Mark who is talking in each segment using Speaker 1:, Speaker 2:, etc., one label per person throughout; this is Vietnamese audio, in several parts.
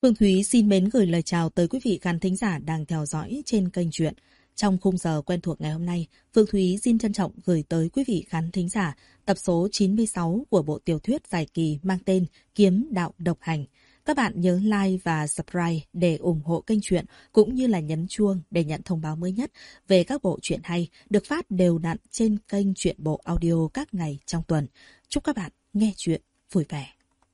Speaker 1: Phương Thúy xin mến gửi lời chào tới quý vị khán thính giả đang theo dõi trên kênh truyện. Trong khung giờ quen thuộc ngày hôm nay, Phương Thúy xin trân trọng gửi tới quý vị khán thính giả tập số 96 của bộ tiểu thuyết dài kỳ mang tên Kiếm Đạo Độc Hành. Các bạn nhớ like và subscribe để ủng hộ kênh truyện cũng như là nhấn chuông để nhận thông báo mới nhất về các bộ truyện hay được phát đều đặn trên kênh Truyện Bộ Audio các ngày trong tuần. Chúc các bạn nghe truyện vui vẻ.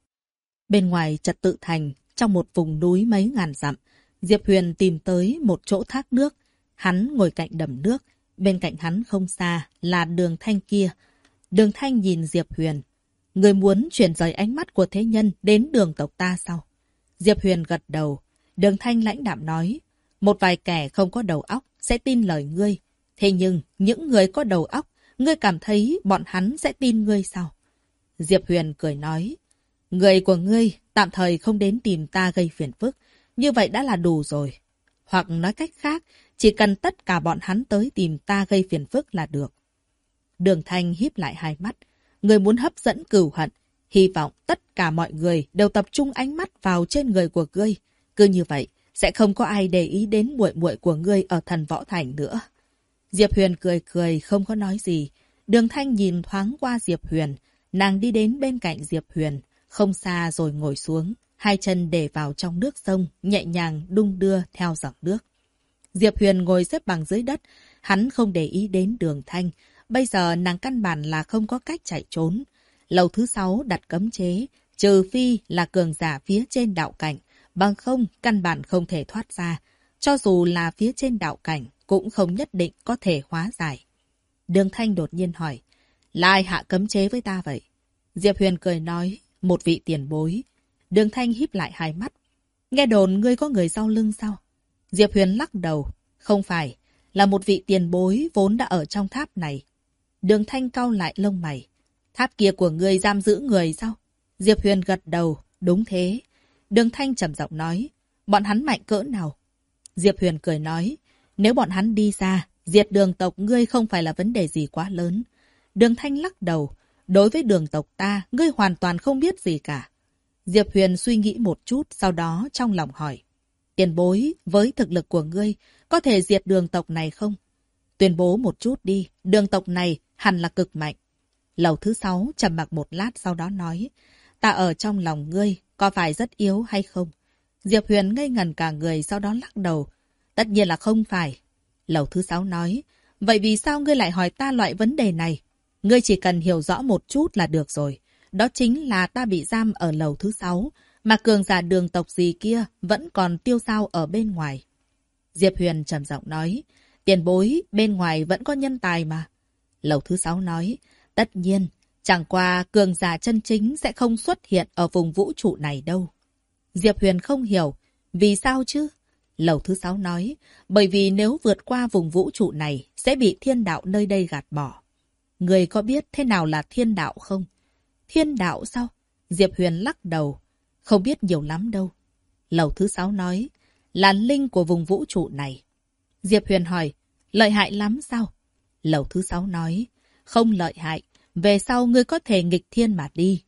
Speaker 1: Bên ngoài trật tự thành, trong một vùng núi mấy ngàn dặm, Diệp Huyền tìm tới một chỗ thác nước. Hắn ngồi cạnh đầm nước, bên cạnh hắn không xa là Đường Thanh kia. Đường Thanh nhìn Diệp Huyền. Người muốn chuyển rời ánh mắt của thế nhân đến đường tộc ta sao? Diệp Huyền gật đầu. Đường Thanh lãnh đạm nói, một vài kẻ không có đầu óc sẽ tin lời ngươi. Thế nhưng những người có đầu óc, ngươi cảm thấy bọn hắn sẽ tin ngươi sao? Diệp Huyền cười nói, người của ngươi tạm thời không đến tìm ta gây phiền phức, như vậy đã là đủ rồi. Hoặc nói cách khác, chỉ cần tất cả bọn hắn tới tìm ta gây phiền phức là được. Đường Thanh híp lại hai mắt. Người muốn hấp dẫn cừu hận, hy vọng tất cả mọi người đều tập trung ánh mắt vào trên người của ngươi. Cứ như vậy, sẽ không có ai để ý đến muội muội của ngươi ở Thần Võ Thành nữa. Diệp Huyền cười cười không có nói gì. Đường Thanh nhìn thoáng qua Diệp Huyền. Nàng đi đến bên cạnh Diệp Huyền, không xa rồi ngồi xuống. Hai chân để vào trong nước sông, nhẹ nhàng đung đưa theo dòng nước. Diệp Huyền ngồi xếp bằng dưới đất. Hắn không để ý đến Đường Thanh. Bây giờ nàng căn bản là không có cách chạy trốn. Lầu thứ 6 đặt cấm chế, trừ phi là cường giả phía trên đạo cảnh, bằng không căn bản không thể thoát ra. Cho dù là phía trên đạo cảnh, cũng không nhất định có thể hóa giải. Đường Thanh đột nhiên hỏi, là ai hạ cấm chế với ta vậy? Diệp Huyền cười nói, một vị tiền bối. Đường Thanh híp lại hai mắt. Nghe đồn ngươi có người sau lưng sao? Diệp Huyền lắc đầu, không phải, là một vị tiền bối vốn đã ở trong tháp này. Đường Thanh cau lại lông mày. Tháp kia của ngươi giam giữ người sao? Diệp Huyền gật đầu, đúng thế. Đường Thanh trầm giọng nói, bọn hắn mạnh cỡ nào? Diệp Huyền cười nói, nếu bọn hắn đi ra, diệt đường tộc ngươi không phải là vấn đề gì quá lớn. Đường Thanh lắc đầu, đối với đường tộc ta, ngươi hoàn toàn không biết gì cả. Diệp Huyền suy nghĩ một chút, sau đó trong lòng hỏi, tiền bối, với thực lực của ngươi, có thể diệt đường tộc này không? Tuyên bố một chút đi, đường tộc này hẳn là cực mạnh. Lầu thứ 6 trầm mặc một lát sau đó nói, ta ở trong lòng ngươi, có phải rất yếu hay không? Diệp Huyền ngây ngẩn cả người sau đó lắc đầu. Tất nhiên là không phải. Lầu thứ 6 nói, vậy vì sao ngươi lại hỏi ta loại vấn đề này? Ngươi chỉ cần hiểu rõ một chút là được rồi. Đó chính là ta bị giam ở lầu thứ 6, mà cường giả đường tộc gì kia vẫn còn tiêu dao ở bên ngoài. Diệp Huyền trầm giọng nói, tiền bối, bên ngoài vẫn có nhân tài mà. Lầu thứ 6 nói, tất nhiên, chẳng qua cường giả chân chính sẽ không xuất hiện ở vùng vũ trụ này đâu. Diệp Huyền không hiểu, vì sao chứ? Lầu thứ 6 nói, bởi vì nếu vượt qua vùng vũ trụ này, sẽ bị thiên đạo nơi đây gạt bỏ. Người có biết thế nào là thiên đạo không? Thiên đạo sao? Diệp Huyền lắc đầu, không biết nhiều lắm đâu. Lầu thứ 6 nói, là linh của vùng vũ trụ này. Diệp Huyền hỏi, lợi hại lắm sao? Lầu thứ 6 nói, không lợi hại, về sau ngươi có thể nghịch thiên mà đi.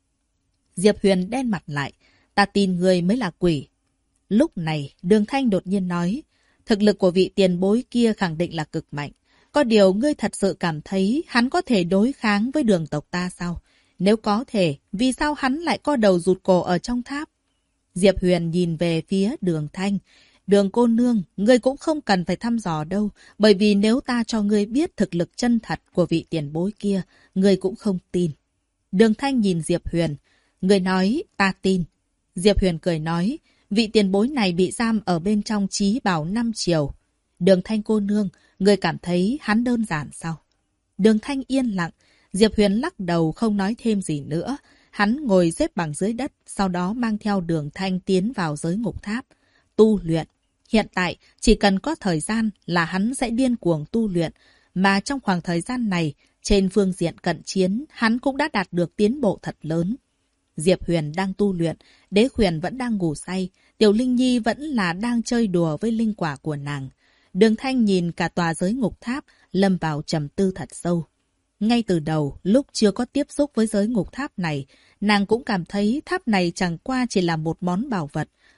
Speaker 1: Diệp Huyền đen mặt lại, ta tin ngươi mới là quỷ. Lúc này, Đường Thanh đột nhiên nói, thực lực của vị tiền bối kia khẳng định là cực mạnh. Có điều ngươi thật sự cảm thấy hắn có thể đối kháng với đường tộc ta sao? Nếu có thể, vì sao hắn lại co đầu rụt cổ ở trong tháp? Diệp Huyền nhìn về phía Đường Thanh. Đường cô nương, ngươi cũng không cần phải thăm dò đâu, bởi vì nếu ta cho ngươi biết thực lực chân thật của vị tiền bối kia, ngươi cũng không tin. Đường Thanh nhìn Diệp Huyền, ngươi nói, ta tin. Diệp Huyền cười nói, vị tiền bối này bị giam ở bên trong Chí Bảo 5 chiều. Đường Thanh cô nương, ngươi cảm thấy hắn đơn giản sao? Đường Thanh yên lặng, Diệp Huyền lắc đầu không nói thêm gì nữa. Hắn ngồi xếp bằng dưới đất, sau đó mang theo Đường Thanh tiến vào giới ngục tháp. Tu luyện. Hiện tại, chỉ cần có thời gian là hắn sẽ điên cuồng tu luyện. Mà trong khoảng thời gian này, trên phương diện cận chiến, hắn cũng đã đạt được tiến bộ thật lớn. Diệp Huyền đang tu luyện, Đế Huyền vẫn đang ngủ say, Tiểu Linh Nhi vẫn là đang chơi đùa với linh quả của nàng. Đường Thanh nhìn cả tòa giới ngục tháp, lâm vào trầm tư thật sâu. Ngay từ đầu, lúc chưa có tiếp xúc với giới ngục tháp này, nàng cũng cảm thấy tháp này chẳng qua chỉ là một món bảo vật,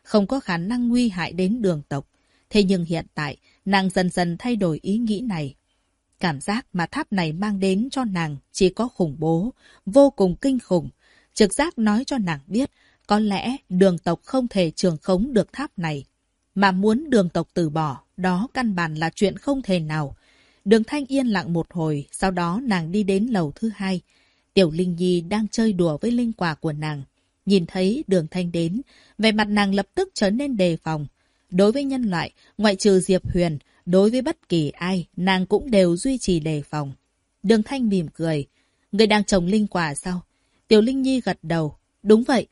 Speaker 1: không có khả năng nguy hại đến Đường tộc. Thế nhưng hiện tại, nàng dần dần thay đổi ý nghĩ này. Cảm giác mà tháp này mang đến cho nàng chỉ có khủng bố, vô cùng kinh khủng. Trực giác nói cho nàng biết, có lẽ Đường tộc không thể trường khống được tháp này. Mà muốn Đường tộc từ bỏ, đó căn bản là chuyện không thể nào. Đường Thanh yên lặng một hồi, sau đó nàng đi đến lầu thứ 2. Tiểu Linh Nhi đang chơi đùa với linh quả của nàng. Nhìn thấy Đường Thanh đến, vẻ mặt nàng lập tức trở nên đề phòng. Đối với nhân loại, ngoại trừ Diệp Huyền, đối với bất kỳ ai, nàng cũng đều duy trì đề phòng. Đường Thanh mỉm cười. Người đang trồng linh quả sao? Tiểu Linh Nhi gật đầu. Đúng vậy.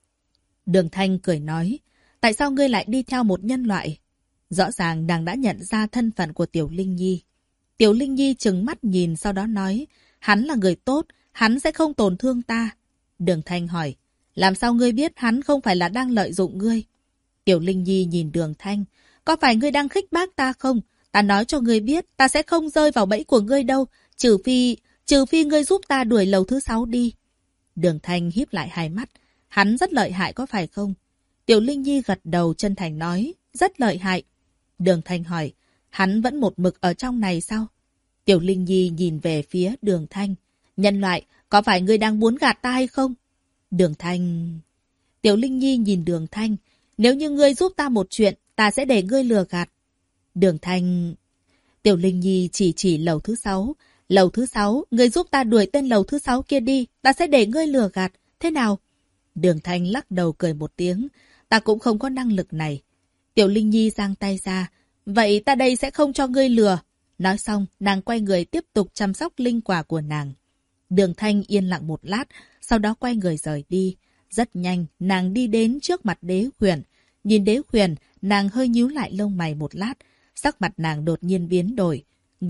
Speaker 1: Đường Thanh cười nói. Tại sao ngươi lại đi theo một nhân loại? Rõ ràng nàng đã nhận ra thân phận của Tiểu Linh Nhi. Tiểu Linh Nhi trừng mắt nhìn sau đó nói. Hắn là người tốt, hắn sẽ không tổn thương ta. Đường Thanh hỏi. Làm sao ngươi biết hắn không phải là đang lợi dụng ngươi? Tiểu Linh Nhi nhìn Đường Thanh. Có phải ngươi đang khích bác ta không? Ta nói cho ngươi biết, ta sẽ không rơi vào bẫy của ngươi đâu. Trừ phi ngươi giúp ta đuổi lầu thứ 6 đi. Đường Thanh híp lại hai mắt. Hắn rất lợi hại có phải không? Tiểu Linh Nhi gật đầu chân thành nói. Rất lợi hại. Đường Thanh hỏi. Hắn vẫn một mực ở trong này sao? Tiểu Linh Nhi nhìn về phía Đường Thanh. Nhân loại, có phải ngươi đang muốn gạt ta hay không? Đường Thanh... Tiểu Linh Nhi nhìn Đường Thanh. Nếu như ngươi giúp ta một chuyện, ta sẽ để ngươi lừa gạt. Đường Thanh... Tiểu Linh Nhi chỉ lầu thứ 6. Lầu thứ 6, ngươi giúp ta đuổi tên lầu thứ 6 kia đi, ta sẽ để ngươi lừa gạt. Thế nào? Đường Thanh lắc đầu cười một tiếng. Ta cũng không có năng lực này. Tiểu Linh Nhi giang tay ra. Vậy ta đây sẽ không cho ngươi lừa. Nói xong, nàng quay người tiếp tục chăm sóc linh quả của nàng. Đường Thanh yên lặng một lát, sau đó quay người rời đi. Rất nhanh, nàng đi đến trước mặt Đế Huyền. Nhìn Đế Huyền, nàng hơi nhíu lại lông mày một lát. Sắc mặt nàng đột nhiên biến đổi.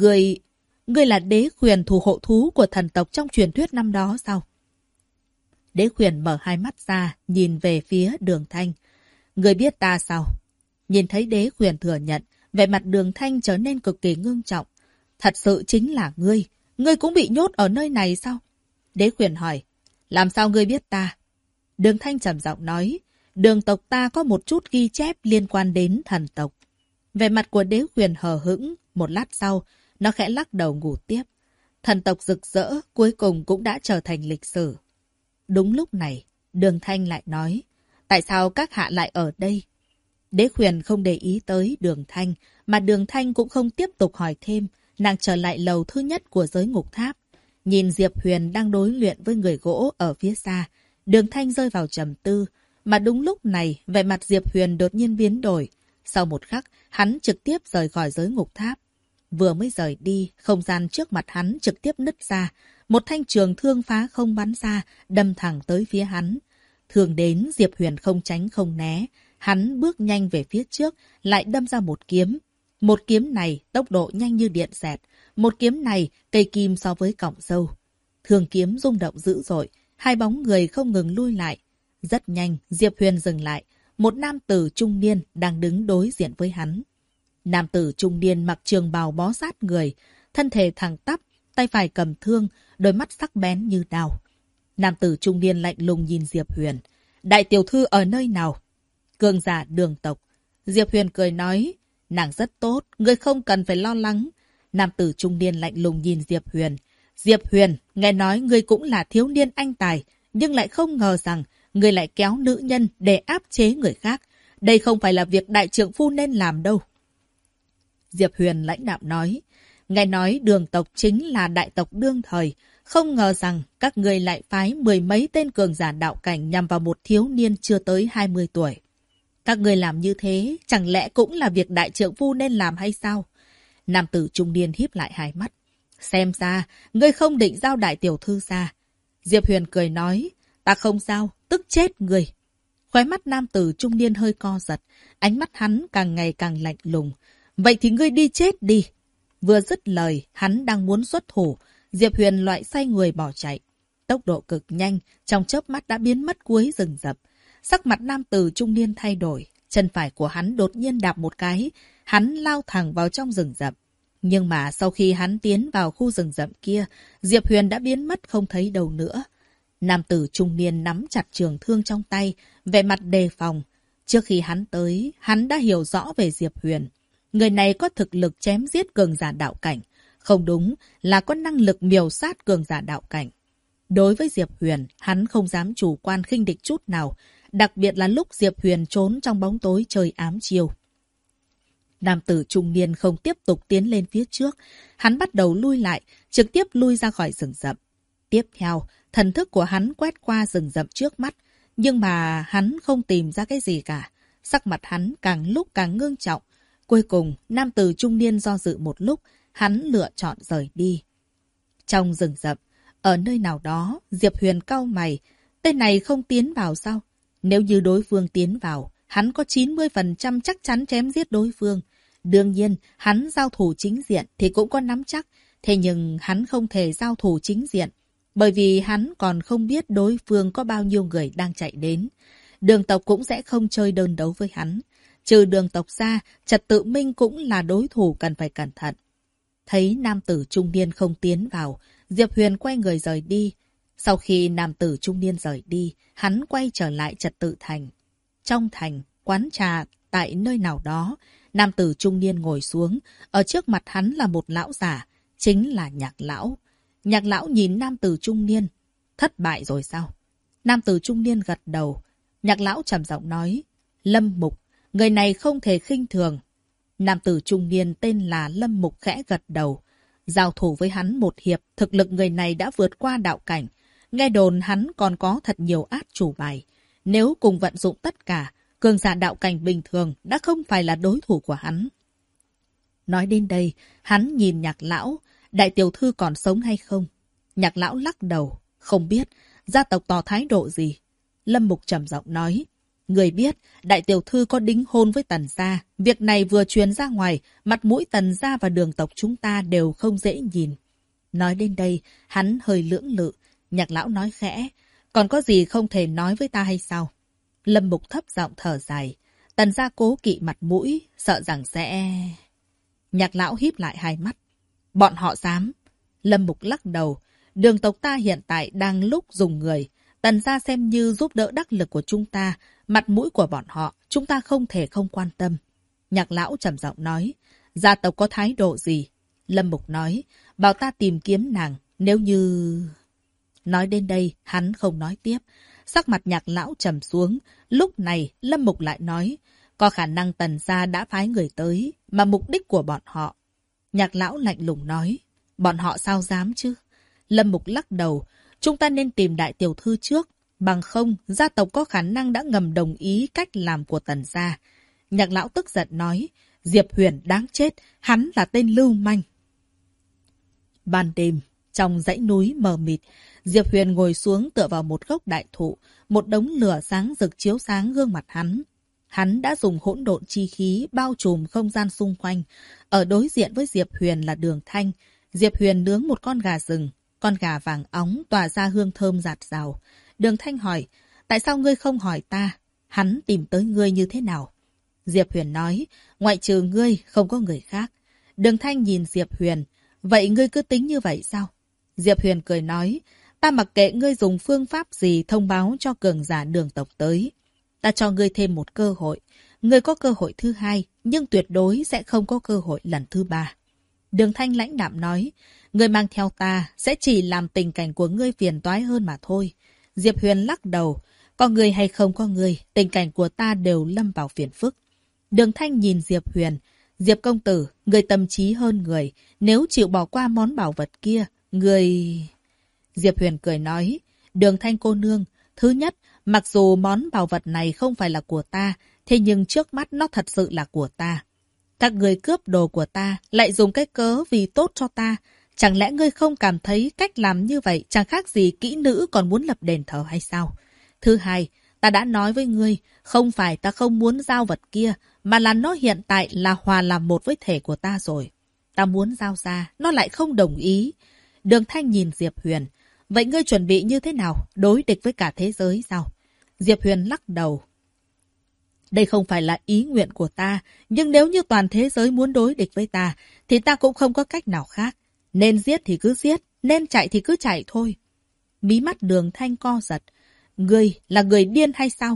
Speaker 1: Ngươi là Đế Huyền thủ hộ thú của thần tộc trong truyền thuyết năm đó sao? Đế Huyền mở hai mắt ra, nhìn về phía Đường Thanh. Ngươi biết ta sao? Nhìn thấy Đế Huyền thừa nhận, vẻ mặt Đường Thanh trở nên cực kỳ ngưng trọng. Thật sự chính là ngươi. Ngươi cũng bị nhốt ở nơi này sao? Đế Huyền hỏi. Làm sao ngươi biết ta? Đường Thanh trầm giọng nói. Đường tộc ta có một chút ghi chép liên quan đến thần tộc. Vẻ mặt của Đế Huyền hờ hững. Một lát sau, nó khẽ lắc đầu ngủ tiếp. Thần tộc rực rỡ cuối cùng cũng đã trở thành lịch sử. Đúng lúc này, Đường Thanh lại nói. Tại sao các hạ lại ở đây? Đế Huyền không để ý tới Đường Thanh, mà Đường Thanh cũng không tiếp tục hỏi thêm. Nàng trở lại lầu thứ nhất của giới ngục tháp. Nhìn Diệp Huyền đang đối luyện với người gỗ ở phía xa. Đường Thanh rơi vào trầm tư. Mà đúng lúc này, vẻ mặt Diệp Huyền đột nhiên biến đổi. Sau một khắc, hắn trực tiếp rời khỏi giới ngục tháp. Vừa mới rời đi, không gian trước mặt hắn trực tiếp nứt ra. Một thanh trường thương phá không bắn ra, đâm thẳng tới phía hắn. Thường đến, Diệp Huyền không tránh không né. Hắn bước nhanh về phía trước, lại đâm ra một kiếm. Một kiếm này, tốc độ nhanh như điện xẹt. Một kiếm này, cây kim so với cọng râu. Thương kiếm rung động dữ dội, hai bóng người không ngừng lui lại. Rất nhanh, Diệp Huyền dừng lại. Một nam tử trung niên đang đứng đối diện với hắn. Nam tử trung niên mặc trường bào bó sát người, thân thể thẳng tắp, tay phải cầm thương, đôi mắt sắc bén như đao. Nam tử trung niên lạnh lùng nhìn Diệp Huyền. Đại tiểu thư ở nơi nào? Cường giả Đường tộc. Diệp Huyền cười nói. Nàng rất tốt, ngươi không cần phải lo lắng. Nam tử trung niên lạnh lùng nhìn Diệp Huyền. Diệp Huyền, nghe nói ngươi cũng là thiếu niên anh tài, nhưng lại không ngờ rằng ngươi lại kéo nữ nhân để áp chế người khác. Đây không phải là việc đại trượng phu nên làm đâu. Diệp Huyền lãnh đạm nói. Nghe nói Đường tộc chính là đại tộc đương thời. Không ngờ rằng các ngươi lại phái mười mấy tên cường giả đạo cảnh nhằm vào một thiếu niên chưa tới 20 tuổi. Các ngươi làm như thế, chẳng lẽ cũng là việc đại trượng phu nên làm hay sao? Nam tử trung niên híp lại hai mắt. Xem ra, ngươi không định giao đại tiểu thư ra. Diệp Huyền cười nói, ta không giao, tức chết ngươi. Khóe mắt nam tử trung niên hơi co giật, ánh mắt hắn càng ngày càng lạnh lùng. Vậy thì ngươi đi chết đi. Vừa dứt lời, hắn đang muốn xuất thủ. Diệp Huyền loại xoay người bỏ chạy. Tốc độ cực nhanh, trong chớp mắt đã biến mất cuối rừng rậm. Sắc mặt nam tử trung niên thay đổi. Chân phải của hắn đột nhiên đạp một cái. Hắn lao thẳng vào trong rừng rậm. Nhưng mà sau khi hắn tiến vào khu rừng rậm kia, Diệp Huyền đã biến mất không thấy đâu nữa. Nam tử trung niên nắm chặt trường thương trong tay, vẻ mặt đề phòng. Trước khi hắn tới, hắn đã hiểu rõ về Diệp Huyền. Người này có thực lực chém giết cường giả đạo cảnh. Không đúng là có năng lực miểu sát cường giả đạo cảnh. Đối với Diệp Huyền, hắn không dám chủ quan khinh địch chút nào. Đặc biệt là lúc Diệp Huyền trốn trong bóng tối chơi ám chiêu. Nam tử trung niên không tiếp tục tiến lên phía trước. Hắn bắt đầu lui lại, trực tiếp lui ra khỏi rừng rậm. Tiếp theo, thần thức của hắn quét qua rừng rậm trước mắt. Nhưng mà hắn không tìm ra cái gì cả. Sắc mặt hắn càng lúc càng ngưng trọng. Cuối cùng, nam tử trung niên do dự một lúc, hắn lựa chọn rời đi. Trong rừng rậm, ở nơi nào đó, Diệp Huyền cau mày. Tên này không tiến vào sao? Nếu như đối phương tiến vào, hắn có 90% chắc chắn chém giết đối phương. Đương nhiên, hắn giao thủ chính diện thì cũng có nắm chắc. Thế nhưng hắn không thể giao thủ chính diện. Bởi vì hắn còn không biết đối phương có bao nhiêu người đang chạy đến. Đường tộc cũng sẽ không chơi đơn đấu với hắn. Trừ đường tộc ra, Trật Tự Minh cũng là đối thủ cần phải cẩn thận. Thấy nam tử trung niên không tiến vào, Diệp Huyền quay người rời đi. Sau khi nam tử trung niên rời đi, hắn quay trở lại Trật Tự Thành. Trong thành, quán trà, tại nơi nào đó, nam tử trung niên ngồi xuống. Ở trước mặt hắn là một lão giả, chính là Nhạc Lão. Nhạc Lão nhìn nam tử trung niên. Thất bại rồi sao? Nam tử trung niên gật đầu. Nhạc Lão trầm giọng nói. Lâm Mục, người này không thể khinh thường. Nam tử trung niên tên là Lâm Mục khẽ gật đầu. Giao thủ với hắn một hiệp, thực lực người này đã vượt qua đạo cảnh. Nghe đồn hắn còn có thật nhiều át chủ bài. Nếu cùng vận dụng tất cả, cường giả đạo cảnh bình thường đã không phải là đối thủ của hắn. Nói đến đây, hắn nhìn Nhạc Lão. Đại tiểu thư còn sống hay không? Nhạc Lão lắc đầu. Không biết, gia tộc tỏ thái độ gì? Lâm Mục trầm giọng nói. Người biết, đại tiểu thư có đính hôn với Tần gia. Việc này vừa truyền ra ngoài, mặt mũi Tần gia và đường tộc chúng ta đều không dễ nhìn. Nói đến đây, hắn hơi lưỡng lự. Nhạc Lão nói khẽ. Còn có gì không thể nói với ta hay sao? Lâm Mục thấp giọng thở dài. Tần gia cố kỵ mặt mũi, sợ rằng sẽ... Nhạc Lão híp lại hai mắt. Bọn họ dám. Lâm Mục lắc đầu. Đường tộc ta hiện tại đang lúc dùng người. Tần gia xem như giúp đỡ đắc lực của chúng ta. Mặt mũi của bọn họ, chúng ta không thể không quan tâm. Nhạc Lão trầm giọng nói. Gia tộc có thái độ gì? Lâm Mục nói. Bảo ta tìm kiếm nàng. Nếu như... Nói đến đây, hắn không nói tiếp. Sắc mặt Nhạc Lão trầm xuống. Lúc này, Lâm Mục lại nói. Có khả năng Tần gia đã phái người tới. Mà mục đích của bọn họ. Nhạc Lão lạnh lùng nói. Bọn họ sao dám chứ? Lâm Mục lắc đầu. Chúng ta nên tìm đại tiểu thư trước. Bằng không, gia tộc có khả năng đã ngầm đồng ý cách làm của Tần gia. Nhạc Lão tức giận nói. Diệp Huyền đáng chết. Hắn là tên lưu manh. Ban đêm, trong dãy núi mờ mịt, Diệp Huyền ngồi xuống tựa vào một gốc đại thụ. Một đống lửa sáng rực chiếu sáng gương mặt hắn. Hắn đã dùng hỗn độn chi khí bao trùm không gian xung quanh. Ở đối diện với Diệp Huyền là Đường Thanh. Diệp Huyền nướng một con gà rừng. Con gà vàng óng tỏa ra hương thơm rạt rào. Đường Thanh hỏi, tại sao ngươi không hỏi ta? Hắn tìm tới ngươi như thế nào? Diệp Huyền nói, ngoại trừ ngươi không có người khác. Đường Thanh nhìn Diệp Huyền, vậy ngươi cứ tính như vậy sao? Diệp Huyền cười nói, ta mặc kệ ngươi dùng phương pháp gì thông báo cho cường giả đường tộc tới. Ta cho ngươi thêm một cơ hội. Ngươi có cơ hội thứ hai, nhưng tuyệt đối sẽ không có cơ hội lần thứ ba. Đường Thanh lãnh đạm nói, ngươi mang theo ta sẽ chỉ làm tình cảnh của ngươi phiền toái hơn mà thôi. Diệp Huyền lắc đầu, có ngươi hay không có ngươi, tình cảnh của ta đều lâm vào phiền phức. Đường Thanh nhìn Diệp Huyền, Diệp công tử, ngươi tâm trí hơn người, nếu chịu bỏ qua món bảo vật kia, ngươi... Diệp Huyền cười nói, Đường Thanh cô nương, thứ nhất, mặc dù món bảo vật này không phải là của ta, thế nhưng trước mắt nó thật sự là của ta. Các người cướp đồ của ta, lại dùng cái cớ vì tốt cho ta. Chẳng lẽ ngươi không cảm thấy cách làm như vậy chẳng khác gì kỹ nữ còn muốn lập đền thờ hay sao? Thứ hai, ta đã nói với ngươi, không phải ta không muốn giao vật kia, mà là nó hiện tại là hòa làm một với thể của ta rồi. Ta muốn giao ra, nó lại không đồng ý. Đường Thanh nhìn Diệp Huyền. Vậy ngươi chuẩn bị như thế nào? Đối địch với cả thế giới sao? Diệp Huyền lắc đầu. Đây không phải là ý nguyện của ta, nhưng nếu như toàn thế giới muốn đối địch với ta, thì ta cũng không có cách nào khác. Nên giết thì cứ giết, nên chạy thì cứ chạy thôi. Mí mắt Đường Thanh co giật. Ngươi là người điên hay sao?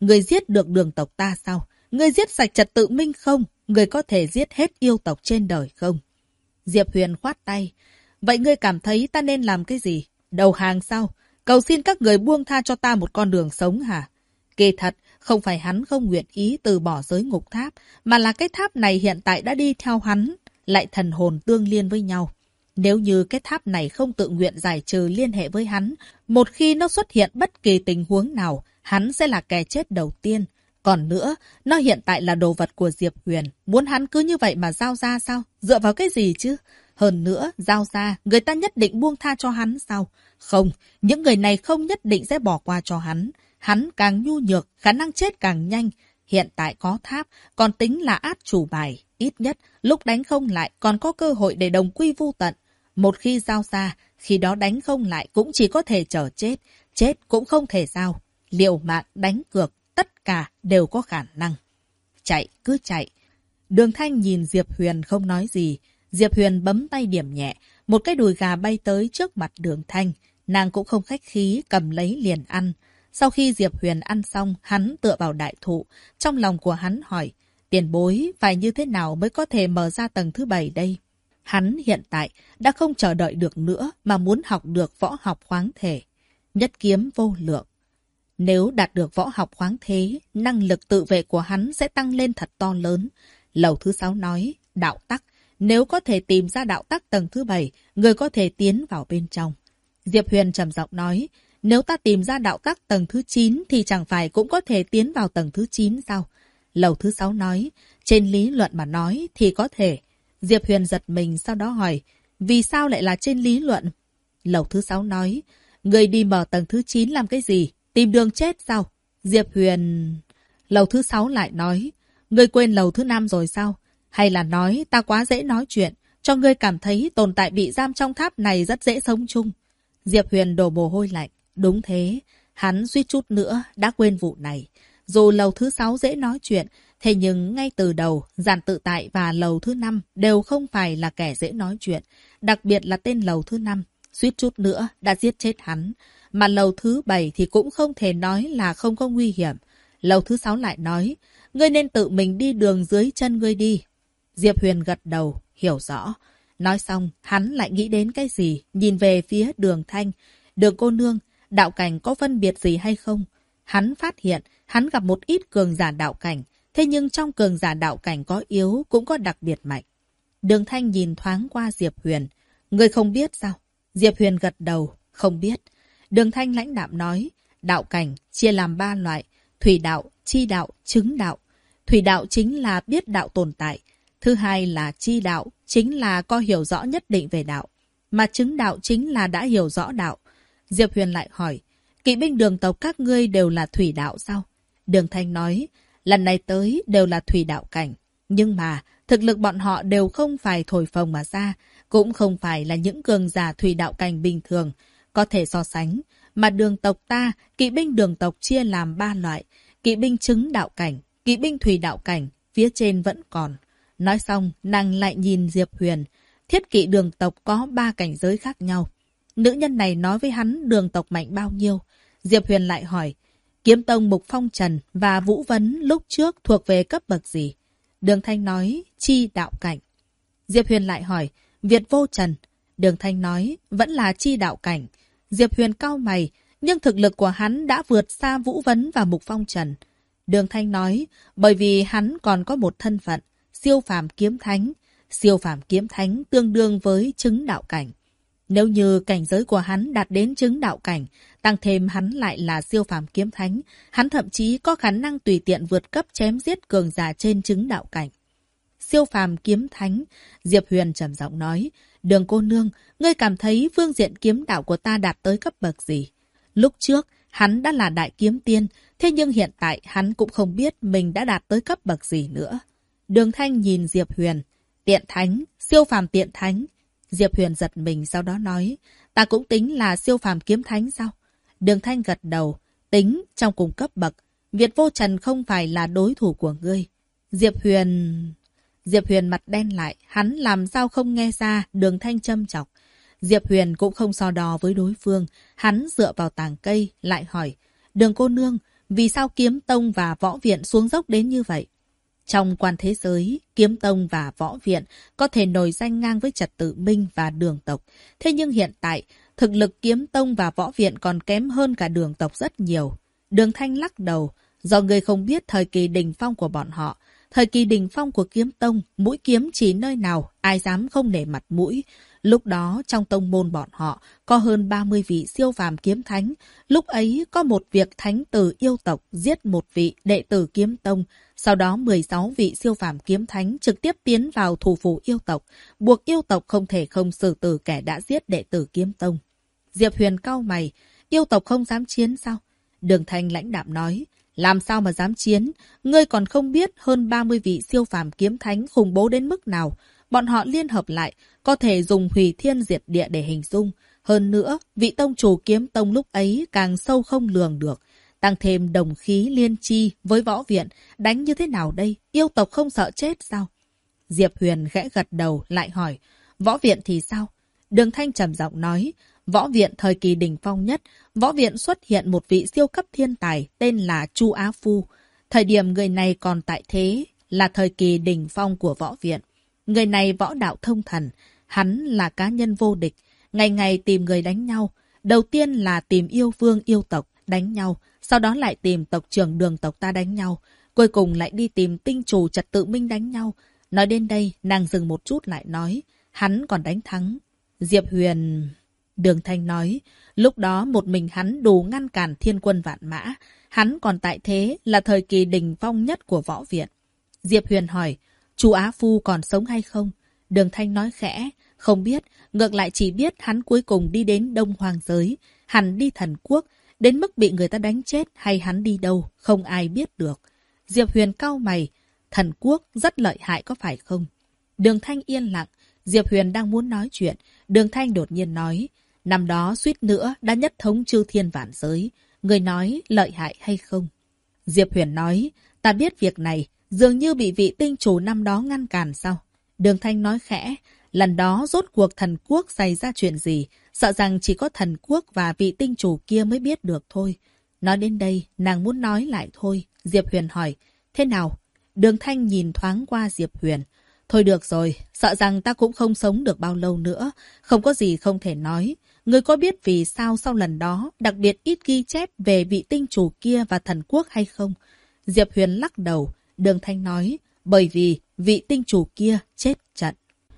Speaker 1: Người giết được Đường tộc ta sao? Người giết sạch trật tự Minh không? Người có thể giết hết yêu tộc trên đời không? Diệp Huyền khoát tay. Vậy ngươi cảm thấy ta nên làm cái gì? Đầu hàng sao? Cầu xin các người buông tha cho ta một con đường sống hả? Kỳ thật, không phải hắn không nguyện ý từ bỏ giới ngục tháp, mà là cái tháp này hiện tại đã đi theo hắn, lại thần hồn tương liên với nhau. Nếu như cái tháp này không tự nguyện giải trừ liên hệ với hắn, một khi nó xuất hiện bất kỳ tình huống nào, hắn sẽ là kẻ chết đầu tiên. Còn nữa, nó hiện tại là đồ vật của Diệp Huyền. Muốn hắn cứ như vậy mà giao ra sao? Dựa vào cái gì chứ? Hơn nữa, giao ra, người ta nhất định buông tha cho hắn sao? Không, những người này không nhất định sẽ bỏ qua cho hắn. Hắn càng nhu nhược, khả năng chết càng nhanh. Hiện tại có tháp, còn tính là át chủ bài. Ít nhất, lúc đánh không lại còn có cơ hội để đồng quy vu tận. Một khi giao ra, khi đó đánh không lại cũng chỉ có thể chờ chết. Chết cũng không thể giao. Liều mạng, đánh cược, tất cả đều có khả năng. Chạy, cứ chạy. Đường Thanh nhìn Diệp Huyền không nói gì. Diệp Huyền bấm tay điểm nhẹ. Một cái đùi gà bay tới trước mặt Đường Thanh. Nàng cũng không khách khí, cầm lấy liền ăn. Sau khi Diệp Huyền ăn xong, hắn tựa vào đại thụ. Trong lòng của hắn hỏi, tiền bối phải như thế nào mới có thể mở ra tầng thứ 7 đây? Hắn hiện tại đã không chờ đợi được nữa mà muốn học được võ học khoáng thể. Nhất kiếm vô lượng. Nếu đạt được võ học khoáng thế, năng lực tự vệ của hắn sẽ tăng lên thật to lớn. Lầu thứ 6 nói, đạo tắc. Nếu có thể tìm ra đạo tắc tầng thứ 7, người có thể tiến vào bên trong. Diệp Huyền trầm giọng nói, nếu ta tìm ra đạo tắc tầng thứ 9 thì chẳng phải cũng có thể tiến vào tầng thứ 9 sao? Lầu thứ 6 nói, trên lý luận mà nói thì có thể. Diệp Huyền giật mình sau đó hỏi, vì sao lại là trên lý luận? Lầu thứ 6 nói, người đi mở tầng thứ 9 làm cái gì? Tìm đường chết sao? Diệp Huyền... Lầu thứ 6 lại nói, ngươi quên lầu thứ 5 rồi sao? Hay là nói ta quá dễ nói chuyện, cho ngươi cảm thấy tồn tại bị giam trong tháp này rất dễ sống chung? Diệp Huyền đổ mồ hôi lạnh. Đúng thế, hắn suýt chút nữa đã quên vụ này. Dù lầu thứ 6 dễ nói chuyện, thế nhưng ngay từ đầu, Giản Tự Tại và lầu thứ 5 đều không phải là kẻ dễ nói chuyện. Đặc biệt là tên lầu thứ 5, suýt chút nữa đã giết chết hắn. Mà lầu thứ 7 thì cũng không thể nói là không có nguy hiểm. Lầu thứ 6 lại nói, ngươi nên tự mình đi đường dưới chân ngươi đi. Diệp Huyền gật đầu, hiểu rõ. Nói xong, hắn lại nghĩ đến cái gì, nhìn về phía Đường Thanh. Đường cô nương, đạo cảnh có phân biệt gì hay không? Hắn phát hiện, hắn gặp một ít cường giả đạo cảnh. Thế nhưng trong cường giả đạo cảnh có yếu cũng có đặc biệt mạnh. Đường Thanh nhìn thoáng qua Diệp Huyền. Ngươi không biết sao? Diệp Huyền gật đầu, không biết. Đường Thanh lãnh đạm nói, đạo cảnh chia làm 3 loại, thủy đạo, chi đạo, chứng đạo. Thủy đạo chính là biết đạo tồn tại. Thứ hai là chi đạo, chính là có hiểu rõ nhất định về đạo. Mà chứng đạo chính là đã hiểu rõ đạo. Diệp Huyền lại hỏi, kỵ binh Đường tộc các ngươi đều là thủy đạo sao? Đường Thanh nói, lần này tới đều là thủy đạo cảnh. Nhưng mà, thực lực bọn họ đều không phải thổi phồng mà ra, cũng không phải là những cường giả thủy đạo cảnh bình thường, có thể so sánh. Mà Đường tộc ta, kỵ binh Đường tộc chia làm 3 loại, kỵ binh chứng đạo cảnh, kỵ binh thủy đạo cảnh, phía trên vẫn còn. Nói xong, nàng lại nhìn Diệp Huyền. Thiết kỵ Đường tộc có 3 cảnh giới khác nhau. Nữ nhân này nói với hắn Đường tộc mạnh bao nhiêu. Diệp Huyền lại hỏi, Kiếm Tông Mục Phong Trần và Vũ Vấn lúc trước thuộc về cấp bậc gì? Đường Thanh nói, chi đạo cảnh. Diệp Huyền lại hỏi, Việt Vô Trần. Đường Thanh nói, vẫn là chi đạo cảnh. Diệp Huyền cau mày, nhưng thực lực của hắn đã vượt xa Vũ Vấn và Mục Phong Trần. Đường Thanh nói, bởi vì hắn còn có một thân phận, siêu phàm kiếm thánh. Siêu phàm kiếm thánh tương đương với chứng đạo cảnh. Nếu như cảnh giới của hắn đạt đến chứng đạo cảnh, tăng thêm hắn lại là siêu phàm kiếm thánh, hắn thậm chí có khả năng tùy tiện vượt cấp chém giết cường giả trên chứng đạo cảnh. Siêu phàm kiếm thánh, Diệp Huyền trầm giọng nói, Đường cô nương, ngươi cảm thấy phương diện kiếm đạo của ta đạt tới cấp bậc gì? Lúc trước, hắn đã là đại kiếm tiên, thế nhưng hiện tại hắn cũng không biết mình đã đạt tới cấp bậc gì nữa. Đường Thanh nhìn Diệp Huyền, tiện thánh, siêu phàm tiện thánh. Diệp Huyền giật mình sau đó nói, ta cũng tính là siêu phàm kiếm thánh sao? Đường Thanh gật đầu, tính trong cùng cấp bậc, Việt Vô Trần không phải là đối thủ của ngươi. Diệp Huyền mặt đen lại, hắn làm sao không nghe ra Đường Thanh châm chọc. Diệp Huyền cũng không so đo với đối phương, hắn dựa vào tàng cây, lại hỏi, Đường cô nương, vì sao kiếm tông và võ viện xuống dốc đến như vậy? Trong quan thế giới, kiếm tông và võ viện có thể nổi danh ngang với Trật Tự Minh và Đường tộc. Thế nhưng hiện tại, thực lực kiếm tông và võ viện còn kém hơn cả Đường tộc rất nhiều. Đường Thanh lắc đầu, do người không biết thời kỳ đỉnh phong của bọn họ. Thời kỳ đỉnh phong của kiếm tông, mũi kiếm chỉ nơi nào, ai dám không nể mặt mũi. Lúc đó, trong tông môn bọn họ, có hơn 30 vị siêu phàm kiếm thánh. Lúc ấy, có một việc thánh tử yêu tộc giết một vị đệ tử kiếm tông. Sau đó 16 vị siêu phàm kiếm thánh trực tiếp tiến vào thủ phủ yêu tộc, buộc yêu tộc không thể không xử tử kẻ đã giết đệ tử kiếm tông. Diệp Huyền cau mày, yêu tộc không dám chiến sao? Đường Thanh lãnh đạm nói, làm sao mà dám chiến? Ngươi còn không biết hơn 30 vị siêu phàm kiếm thánh khủng bố đến mức nào. Bọn họ liên hợp lại, có thể dùng hủy thiên diệt địa để hình dung. Hơn nữa, vị tông chủ kiếm tông lúc ấy càng sâu không lường được. Tăng thêm đồng khí liên chi với võ viện, đánh như thế nào đây? Yêu tộc không sợ chết sao? Diệp Huyền khẽ gật đầu lại hỏi, võ viện thì sao? Đường Thanh trầm giọng nói, võ viện thời kỳ đỉnh phong nhất, võ viện xuất hiện một vị siêu cấp thiên tài tên là Chu Á Phu. Thời điểm người này còn tại thế là thời kỳ đỉnh phong của võ viện. Người này võ đạo thông thần, hắn là cá nhân vô địch, ngày ngày tìm người đánh nhau. Đầu tiên là tìm yêu vương yêu tộc đánh nhau, sau đó lại tìm tộc trưởng Đường tộc ta đánh nhau, cuối cùng lại đi tìm tinh chủ Trật Tự Minh đánh nhau. Nói đến đây, nàng dừng một chút lại nói, hắn còn đánh thắng. Diệp Huyền... Đường Thanh nói, lúc đó một mình hắn đủ ngăn cản thiên quân vạn mã. Hắn còn tại thế là thời kỳ đỉnh phong nhất của võ viện. Diệp Huyền hỏi, chú Á Phu còn sống hay không? Đường Thanh nói khẽ, không biết, ngược lại chỉ biết hắn cuối cùng đi đến Đông Hoang giới. Hắn đi thần quốc, đến mức bị người ta đánh chết hay hắn đi đâu, không ai biết được. Diệp Huyền cau mày, thần quốc rất lợi hại có phải không? Đường Thanh yên lặng, Diệp Huyền đang muốn nói chuyện. Đường Thanh đột nhiên nói, năm đó suýt nữa đã nhất thống chư thiên vạn giới. Người nói lợi hại hay không? Diệp Huyền nói, ta biết việc này, dường như bị vị tinh chủ năm đó ngăn cản sao? Đường Thanh nói khẽ, lần đó rốt cuộc thần quốc xảy ra chuyện gì? Sợ rằng chỉ có thần quốc và vị tinh chủ kia mới biết được thôi. Nói đến đây, nàng muốn nói lại thôi. Diệp Huyền hỏi, thế nào? Đường Thanh nhìn thoáng qua Diệp Huyền. Thôi được rồi, sợ rằng ta cũng không sống được bao lâu nữa. Không có gì không thể nói. Ngươi có biết vì sao sau lần đó đặc biệt ít ghi chép về vị tinh chủ kia và thần quốc hay không? Diệp Huyền lắc đầu. Đường Thanh nói, bởi vì vị tinh chủ kia chết trận.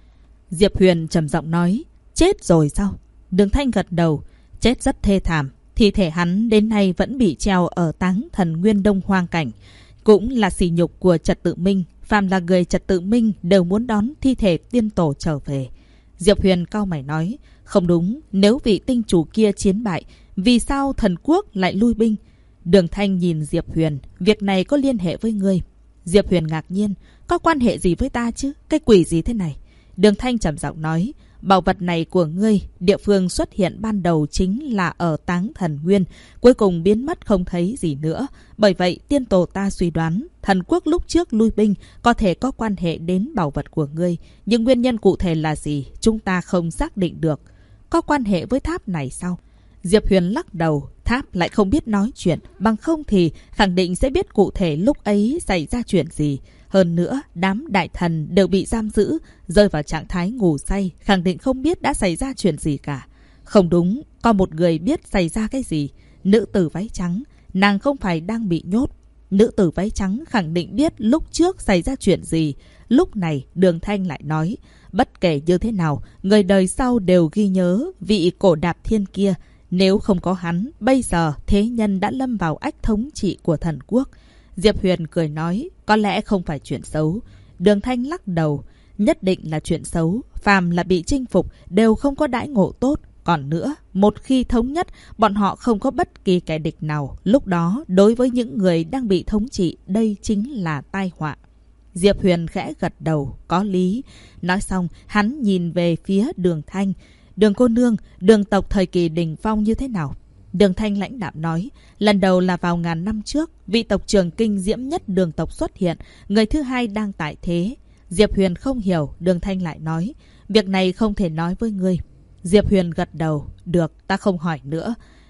Speaker 1: Diệp Huyền trầm giọng nói, chết rồi sao? Đường Thanh gật đầu, chết rất thê thảm. Thi thể hắn đến nay vẫn bị treo ở Táng Thần Nguyên Đông Hoang cảnh. Cũng là sỉ nhục của Trật Tự Minh. Phàm là người Trật Tự Minh đều muốn đón thi thể tiên tổ trở về. Diệp Huyền cau mày nói, không đúng, nếu vị tinh chủ kia chiến bại, vì sao thần quốc lại lui binh? Đường Thanh nhìn Diệp Huyền, việc này có liên hệ với ngươi. Diệp Huyền ngạc nhiên, có quan hệ gì với ta chứ? Cái quỷ gì thế này? Đường Thanh trầm giọng nói, bảo vật này của ngươi, địa phương xuất hiện ban đầu chính là ở Táng Thần Nguyên, cuối cùng biến mất không thấy gì nữa. Bởi vậy, tiên tổ ta suy đoán, thần quốc lúc trước lui binh có thể có quan hệ đến bảo vật của ngươi. Nhưng nguyên nhân cụ thể là gì, chúng ta không xác định được. Có quan hệ với tháp này sao? Diệp Huyền lắc đầu, tháp lại không biết nói chuyện, bằng không thì khẳng định sẽ biết cụ thể lúc ấy xảy ra chuyện gì. Hơn nữa, đám đại thần đều bị giam giữ, rơi vào trạng thái ngủ say, khẳng định không biết đã xảy ra chuyện gì cả. Không đúng, có một người biết xảy ra cái gì. Nữ tử váy trắng, nàng không phải đang bị nhốt. Nữ tử váy trắng khẳng định biết lúc trước xảy ra chuyện gì. Lúc này, Đường Thanh lại nói, bất kể như thế nào, người đời sau đều ghi nhớ vị cổ đạp thiên kia. Nếu không có hắn, bây giờ thế nhân đã lâm vào ách thống trị của thần quốc. Diệp Huyền cười nói, có lẽ không phải chuyện xấu. Đường Thanh lắc đầu, nhất định là chuyện xấu. Phàm là bị chinh phục đều không có đãi ngộ tốt. Còn nữa, một khi thống nhất, bọn họ không có bất kỳ kẻ địch nào. Lúc đó, đối với những người đang bị thống trị, đây chính là tai họa. Diệp Huyền khẽ gật đầu, có lý. Nói xong, hắn nhìn về phía Đường Thanh. Đường cô nương, Đường tộc thời kỳ đỉnh phong như thế nào? Đường Thanh lãnh đạm nói, lần đầu là vào ngàn năm trước, vị tộc trưởng kinh diễm nhất Đường tộc xuất hiện, người thứ hai đang tại thế. Diệp Huyền không hiểu, Đường Thanh lại nói, việc này không thể nói với ngươi. Diệp Huyền gật đầu, được, ta không hỏi nữa.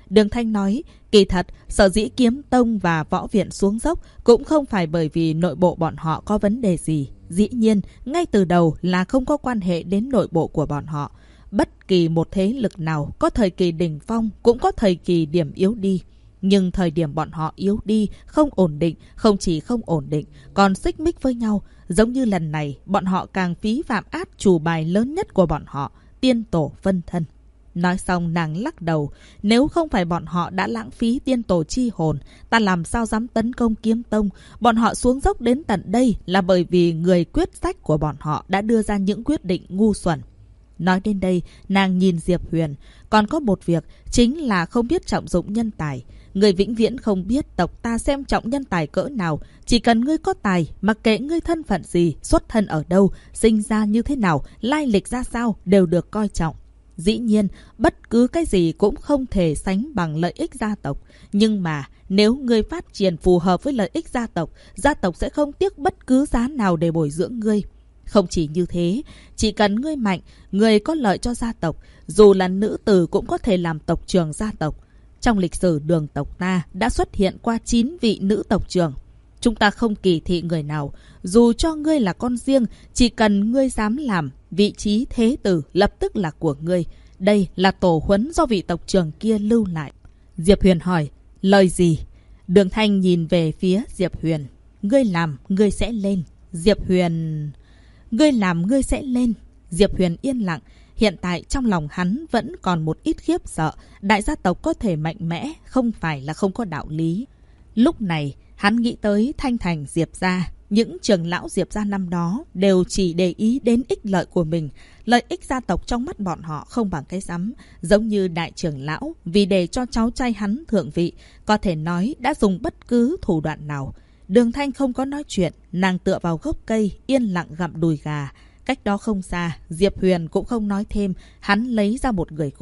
Speaker 1: Đường Thanh nói, kỳ thật, sở dĩ Kiếm Tông và Võ Viện xuống dốc cũng không phải bởi vì nội bộ bọn họ có vấn đề gì. Dĩ nhiên, ngay từ đầu là không có quan hệ đến nội bộ của bọn họ. Bất kỳ một thế lực nào có thời kỳ đỉnh phong cũng có thời kỳ điểm yếu đi. Nhưng thời điểm bọn họ yếu đi, không ổn định, không chỉ không ổn định, còn xích mích với nhau. Giống như lần này, bọn họ càng phí phạm át chủ bài lớn nhất của bọn họ, tiên tổ phân thân. Nói xong nàng lắc đầu, nếu không phải bọn họ đã lãng phí tiên tổ chi hồn, ta làm sao dám tấn công Kiếm Tông. Bọn họ xuống dốc đến tận đây là bởi vì người quyết sách của bọn họ đã đưa ra những quyết định ngu xuẩn. Nói đến đây, nàng nhìn Diệp Huyền. Còn có một việc, chính là không biết trọng dụng nhân tài. Người vĩnh viễn không biết tộc ta xem trọng nhân tài cỡ nào. Chỉ cần ngươi có tài, mặc kệ ngươi thân phận gì, xuất thân ở đâu, sinh ra như thế nào, lai lịch ra sao, đều được coi trọng. Dĩ nhiên, bất cứ cái gì cũng không thể sánh bằng lợi ích gia tộc. Nhưng mà, nếu ngươi phát triển phù hợp với lợi ích gia tộc sẽ không tiếc bất cứ giá nào để bồi dưỡng ngươi. Không chỉ như thế, chỉ cần ngươi mạnh, ngươi có lợi cho gia tộc, dù là nữ tử cũng có thể làm tộc trưởng gia tộc. Trong lịch sử Đường tộc ta đã xuất hiện qua 9 vị nữ tộc trưởng. Chúng ta không kỳ thị người nào, dù cho ngươi là con riêng, chỉ cần ngươi dám làm, vị trí thế tử lập tức là của ngươi. Đây là tổ huấn do vị tộc trưởng kia lưu lại. Diệp Huyền hỏi, lời gì? Đường Thanh nhìn về phía Diệp Huyền. Ngươi làm, ngươi sẽ lên. Diệp Huyền... Ngươi làm, ngươi sẽ lên. Diệp Huyền yên lặng. Hiện tại trong lòng hắn vẫn còn một ít khiếp sợ. Đại gia tộc có thể mạnh mẽ, không phải là không có đạo lý. Lúc này, hắn nghĩ tới Thanh Thành Diệp gia. Những trưởng lão Diệp gia năm đó đều chỉ để ý đến ích lợi của mình. Lợi ích gia tộc trong mắt bọn họ không bằng cái rắm. Giống như đại trưởng lão, vì để cho cháu trai hắn thượng vị, có thể nói đã dùng bất cứ thủ đoạn nào. Đường Thanh không có nói chuyện, nàng tựa vào gốc cây, yên lặng gặm đùi gà. Cách đó không xa, Diệp Huyền cũng không nói thêm, hắn lấy ra một người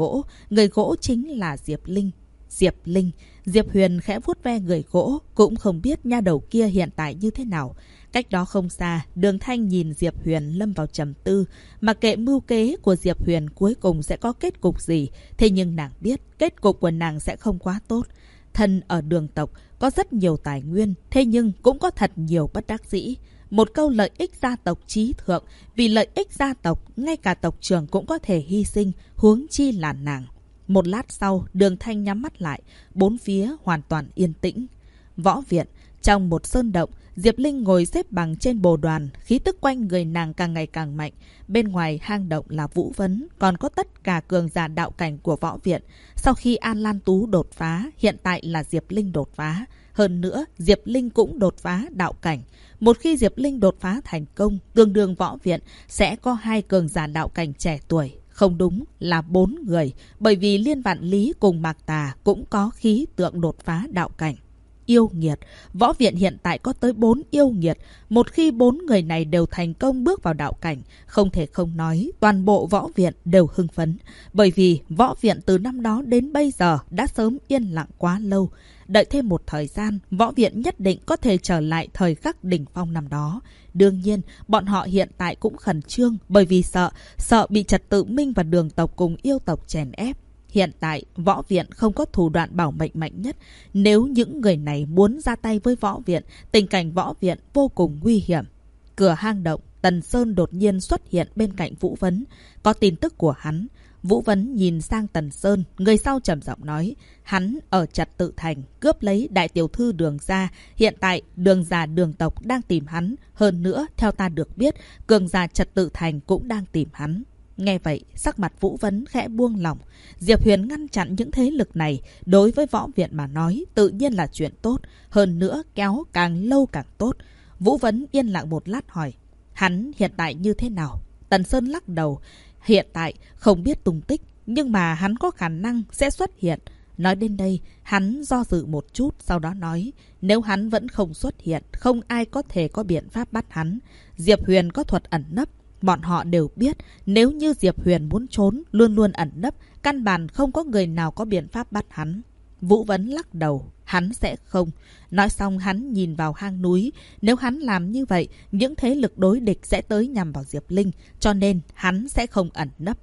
Speaker 1: gỗ chính là Diệp Linh. Diệp Huyền khẽ vuốt ve người gỗ, cũng không biết nha đầu kia hiện tại như thế nào. Cách đó không xa, Đường Thanh nhìn Diệp Huyền lâm vào trầm tư, mặc kệ mưu kế của Diệp Huyền cuối cùng sẽ có kết cục gì, thế nhưng nàng biết kết cục của nàng sẽ không quá tốt. Thân ở Đường tộc có rất nhiều tài nguyên, thế nhưng cũng có thật nhiều bất đắc dĩ. Một câu lợi ích gia tộc chí thượng, vì lợi ích gia tộc, ngay cả tộc trưởng cũng có thể hy sinh, huống chi là nàng. Một lát sau, Đường Thanh nhắm mắt lại, bốn phía hoàn toàn yên tĩnh. Võ viện, trong một sơn động, Diệp Linh ngồi xếp bằng trên bồ đoàn, khí tức quanh người nàng càng ngày càng mạnh. Bên ngoài hang động là Vũ Vấn, còn có tất cả cường giả đạo cảnh của võ viện. Sau khi An Lan Tú đột phá, hiện tại là Diệp Linh đột phá. Hơn nữa, Diệp Linh cũng đột phá đạo cảnh. Một khi Diệp Linh đột phá thành công, tương đương võ viện sẽ có 2 cường giả đạo cảnh trẻ tuổi. Không đúng, là 4 người, bởi vì Liên Vạn Lý cùng Mạc Tà cũng có khí tượng đột phá đạo cảnh. Yêu nghiệt, võ viện hiện tại có tới 4 yêu nghiệt. Một khi 4 người này đều thành công bước vào đạo cảnh, không thể không nói toàn bộ võ viện đều hưng phấn. Bởi vì võ viện từ năm đó đến bây giờ đã sớm yên lặng quá lâu. Đợi thêm một thời gian, võ viện nhất định có thể trở lại thời khắc đỉnh phong năm đó. Đương nhiên, bọn họ hiện tại cũng khẩn trương bởi vì sợ bị Trật Tự Minh và Đường tộc cùng yêu tộc chèn ép. Hiện tại, võ viện không có thủ đoạn bảo mệnh mạnh nhất. Nếu những người này muốn ra tay với võ viện, tình cảnh võ viện vô cùng nguy hiểm. Cửa hang động, Tần Sơn đột nhiên xuất hiện bên cạnh Vũ Vấn. Có tin tức của hắn. Vũ Vấn nhìn sang Tần Sơn, người sau trầm giọng nói. Hắn ở Trật Tự Thành, cướp lấy đại tiểu thư Đường gia. Hiện tại, Đường gia Đường tộc đang tìm hắn. Hơn nữa, theo ta được biết, cường gia Trật Tự Thành cũng đang tìm hắn. Nghe vậy, sắc mặt Vũ Vấn khẽ buông lỏng. Diệp Huyền ngăn chặn những thế lực này, đối với võ viện mà nói, tự nhiên là chuyện tốt. Hơn nữa, kéo càng lâu càng tốt. Vũ Vấn yên lặng một lát hỏi, hắn hiện tại như thế nào? Tần Sơn lắc đầu, hiện tại không biết tung tích, nhưng mà hắn có khả năng sẽ xuất hiện. Nói đến đây, hắn do dự một chút, sau đó nói, nếu hắn vẫn không xuất hiện, không ai có thể có biện pháp bắt hắn. Diệp Huyền có thuật ẩn nấp. Bọn họ đều biết, nếu như Diệp Huyền muốn trốn, luôn luôn ẩn nấp, căn bản không có người nào có biện pháp bắt hắn. Vũ Vấn lắc đầu, hắn sẽ không. Nói xong hắn nhìn vào hang núi, nếu hắn làm như vậy, những thế lực đối địch sẽ tới nhằm vào Diệp Linh, cho nên hắn sẽ không ẩn nấp.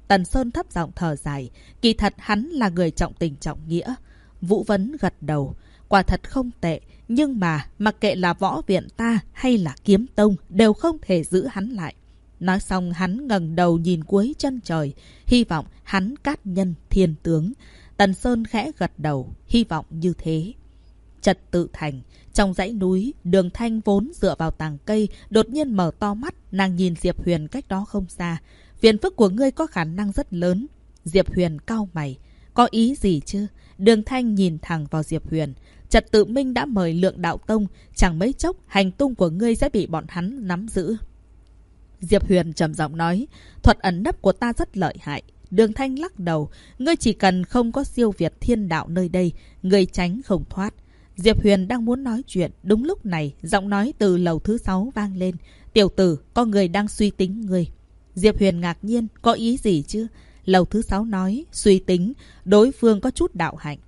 Speaker 1: Tần Sơn thấp giọng thở dài. Kỳ thật hắn là người trọng tình trọng nghĩa. Vũ Vấn gật đầu. Quả thật không tệ. Nhưng mà mặc kệ là võ viện ta hay là kiếm tông đều không thể giữ hắn lại. Nói xong hắn ngẩng đầu nhìn cuối chân trời. Hy vọng hắn cát nhân thiên tướng. Tần Sơn khẽ gật đầu. Hy vọng như thế. Trật Tự Thành. Trong dãy núi, Đường Thanh vốn dựa vào tàng cây, đột nhiên mở to mắt, nàng nhìn Diệp Huyền cách đó không xa. Phiền phức của ngươi có khả năng rất lớn. Diệp Huyền cau mày. Có ý gì chứ? Đường Thanh nhìn thẳng vào Diệp Huyền. Trật Tự Minh đã mời Lượng Đạo Tông, chẳng mấy chốc hành tung của ngươi sẽ bị bọn hắn nắm giữ. Diệp Huyền trầm giọng nói, thuật ẩn nấp của ta rất lợi hại. Đường Thanh lắc đầu, ngươi chỉ cần không có siêu việt thiên đạo nơi đây, ngươi tránh không thoát. Diệp Huyền đang muốn nói chuyện, đúng lúc này, giọng nói từ lầu thứ 6 vang lên. Tiểu tử, có người đang suy tính ngươi. Diệp Huyền ngạc nhiên, có ý gì chứ? Lầu thứ 6 nói, suy tính, đối phương có chút đạo hạnh.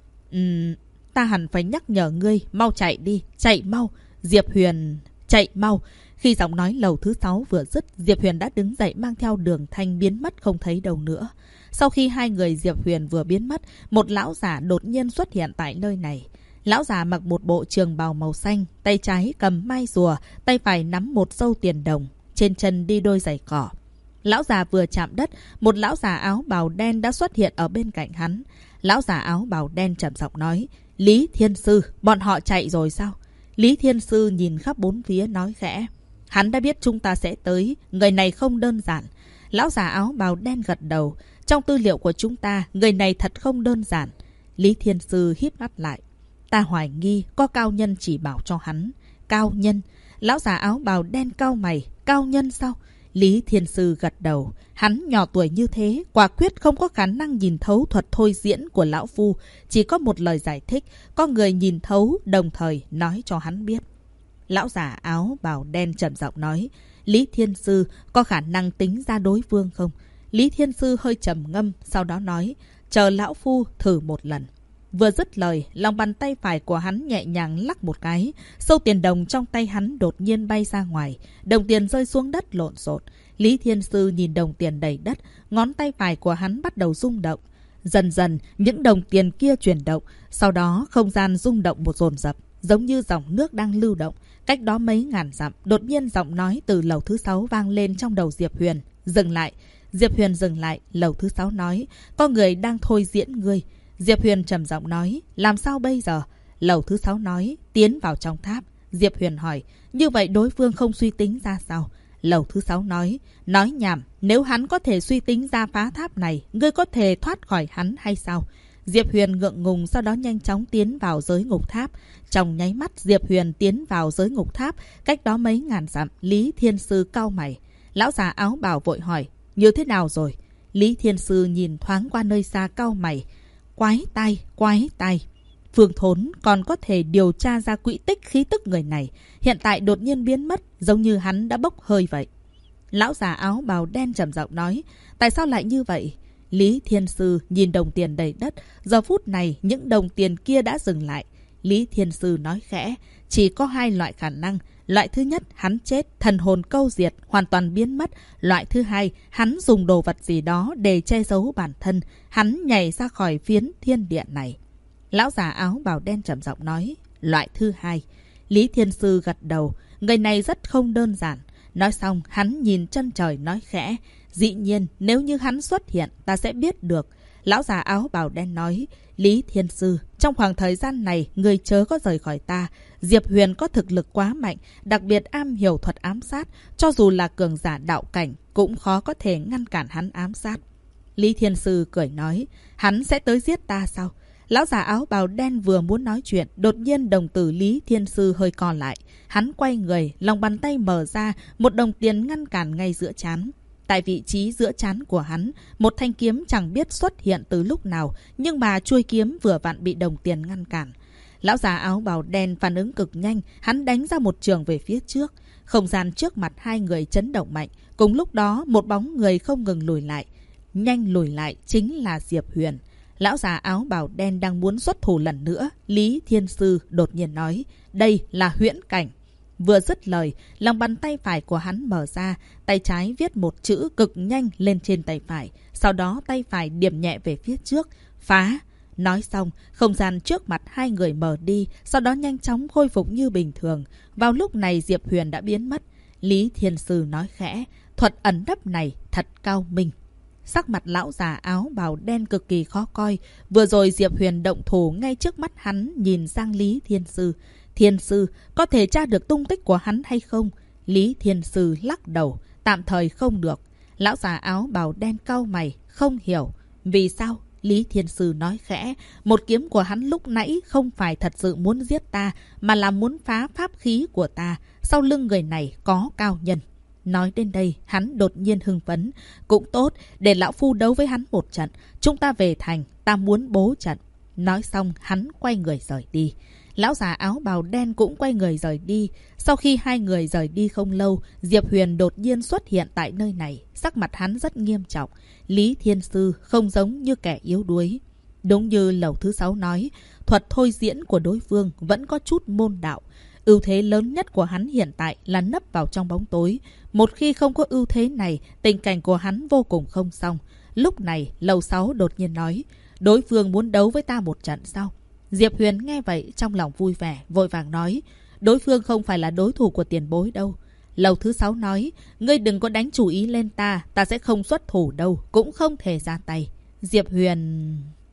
Speaker 1: Ta hẳn phải nhắc nhở ngươi, mau chạy đi, chạy mau. Diệp Huyền, chạy mau. Khi giọng nói lầu thứ 6 vừa dứt, Diệp Huyền đã đứng dậy mang theo Đường Thanh biến mất không thấy đâu nữa. Sau khi hai người Diệp Huyền vừa biến mất, một lão giả đột nhiên xuất hiện tại nơi này. Lão già mặc một bộ trường bào màu xanh, tay trái cầm mai rùa, tay phải nắm một sâu tiền đồng, trên chân đi đôi giày cỏ. Lão già vừa chạm đất, một lão già áo bào đen đã xuất hiện ở bên cạnh hắn. Lão già áo bào đen trầm giọng nói, Lý Thiên Sư, bọn họ chạy rồi sao? Lý Thiên Sư nhìn khắp bốn phía nói khẽ, hắn đã biết chúng ta sẽ tới, người này không đơn giản. Lão già áo bào đen gật đầu, trong tư liệu của chúng ta, người này thật không đơn giản. Lý Thiên Sư híp mắt lại. Ta hoài nghi có cao nhân chỉ bảo cho hắn. Cao nhân? Lão già áo bào đen cau mày. Cao nhân sao? Lý Thiên Sư gật đầu. Hắn nhỏ tuổi như thế, quả quyết không có khả năng nhìn thấu thuật thôi diễn của lão phu. Chỉ có một lời giải thích, có người nhìn thấu, đồng thời nói cho hắn biết. Lão già áo bào đen trầm giọng nói, Lý Thiên Sư có khả năng tính ra đối phương không? Lý Thiên Sư hơi trầm ngâm, sau đó nói, chờ lão phu thử một lần. Vừa dứt lời, lòng bàn tay phải của hắn nhẹ nhàng lắc một cái. Sâu tiền đồng trong tay hắn đột nhiên bay ra ngoài. Đồng tiền rơi xuống đất lộn xộn. Lý Thiên Sư nhìn đồng tiền đầy đất. Ngón tay phải của hắn bắt đầu rung động. Dần dần, những đồng tiền kia chuyển động. Sau đó, không gian rung động một dồn dập. Giống như dòng nước đang lưu động. Cách đó mấy ngàn dặm, đột nhiên giọng nói từ lầu thứ 6 vang lên trong đầu Diệp Huyền. Dừng lại. Diệp Huyền dừng lại. Lầu thứ 6 nói, có người đang thôi diễn ngươi. Diệp Huyền trầm giọng nói, làm sao bây giờ? Lầu thứ 6 nói, tiến vào trong tháp. Diệp Huyền hỏi, như vậy đối phương không suy tính ra sao? Lầu thứ 6 nói nhảm, nếu hắn có thể suy tính ra phá tháp này, ngươi có thể thoát khỏi hắn hay sao? Diệp Huyền ngượng ngùng, sau đó nhanh chóng tiến vào giới ngục tháp. Trong nháy mắt Diệp Huyền tiến vào giới ngục tháp, cách đó mấy ngàn dặm. Lý Thiên Sư cau mày. Lão già áo bào vội hỏi, như thế nào rồi? Lý Thiên Sư nhìn thoáng qua nơi xa cau mày. Quái tai. Phương Thốn còn có thể điều tra ra quỹ tích khí tức người này. Hiện tại đột nhiên biến mất, giống như hắn đã bốc hơi vậy. Lão già áo bào đen trầm giọng nói, tại sao lại như vậy? Lý Thiên Sư nhìn đồng tiền đầy đất. Giờ phút này, những đồng tiền kia đã dừng lại. Lý Thiên Sư nói khẽ, chỉ có hai loại khả năng. Loại thứ nhất, hắn chết, thần hồn câu diệt, hoàn toàn biến mất. Loại thứ hai, hắn dùng đồ vật gì đó để che giấu bản thân. Hắn nhảy ra khỏi phiến thiên địa này. Lão già áo bào đen trầm giọng nói, loại thứ hai. Lý Thiên Sư gật đầu, người này rất không đơn giản. Nói xong, hắn nhìn chân trời nói khẽ, dĩ nhiên, nếu như hắn xuất hiện, ta sẽ biết được. Lão già áo bào đen nói, Lý Thiên Sư, trong khoảng thời gian này, người chớ có rời khỏi ta. Diệp Huyền có thực lực quá mạnh, đặc biệt am hiểu thuật ám sát. Cho dù là cường giả đạo cảnh, cũng khó có thể ngăn cản hắn ám sát. Lý Thiên Sư cười nói, hắn sẽ tới giết ta sao? Lão già áo bào đen vừa muốn nói chuyện, đột nhiên đồng tử Lý Thiên Sư hơi co lại. Hắn quay người, lòng bàn tay mở ra, một đồng tiền ngăn cản ngay giữa trán. Tại vị trí giữa trán của hắn, một thanh kiếm chẳng biết xuất hiện từ lúc nào, nhưng mà chuôi kiếm vừa vặn bị đồng tiền ngăn cản. Lão già áo bào đen phản ứng cực nhanh, hắn đánh ra một trường về phía trước. Không gian trước mặt hai người chấn động mạnh, cùng lúc đó một bóng người không ngừng lùi lại. Nhanh lùi lại chính là Diệp Huyền. Lão già áo bào đen đang muốn xuất thủ lần nữa. Lý Thiên Sư đột nhiên nói, đây là huyễn cảnh. Vừa dứt lời, lòng bàn tay phải của hắn mở ra, tay trái viết một chữ cực nhanh lên trên tay phải. Sau đó tay phải điểm nhẹ về phía trước. Phá! Nói xong, không gian trước mặt hai người mở đi, sau đó nhanh chóng khôi phục như bình thường. Vào lúc này Diệp Huyền đã biến mất. Lý Thiên Sư nói khẽ, thuật ẩn nấp này thật cao minh. Sắc mặt lão già áo bào đen cực kỳ khó coi. Vừa rồi Diệp Huyền động thủ ngay trước mắt hắn, nhìn sang Lý Thiên Sư. Thiên Sư, có thể tra được tung tích của hắn hay không? Lý Thiên Sư lắc đầu, tạm thời không được. Lão già áo bào đen cau mày, không hiểu. Vì sao? Lý Thiên Sư nói khẽ, một kiếm của hắn lúc nãy không phải thật sự muốn giết ta, mà là muốn phá pháp khí của ta. Sau lưng người này có cao nhân. Nói đến đây, hắn đột nhiên hưng phấn. Cũng tốt, để lão phu đấu với hắn một trận. Chúng ta về thành, ta muốn bố trận. Nói xong, hắn quay người rời đi. Lão già áo bào đen cũng quay người rời đi. Sau khi hai người rời đi không lâu, Diệp Huyền đột nhiên xuất hiện tại nơi này. Sắc mặt hắn rất nghiêm trọng. Lý Thiên Sư không giống như kẻ yếu đuối. Đúng như Lầu thứ 6 nói, thuật thôi diễn của đối phương vẫn có chút môn đạo. Ưu thế lớn nhất của hắn hiện tại là nấp vào trong bóng tối. Một khi không có ưu thế này, tình cảnh của hắn vô cùng không xong. Lúc này, Lầu 6 đột nhiên nói, đối phương muốn đấu với ta một trận sao? Diệp Huyền nghe vậy trong lòng vui vẻ, vội vàng nói, đối phương không phải là đối thủ của tiền bối đâu. Lầu thứ 6 nói, ngươi đừng có đánh chủ ý lên ta, ta sẽ không xuất thủ đâu, cũng không thể ra tay. Diệp Huyền...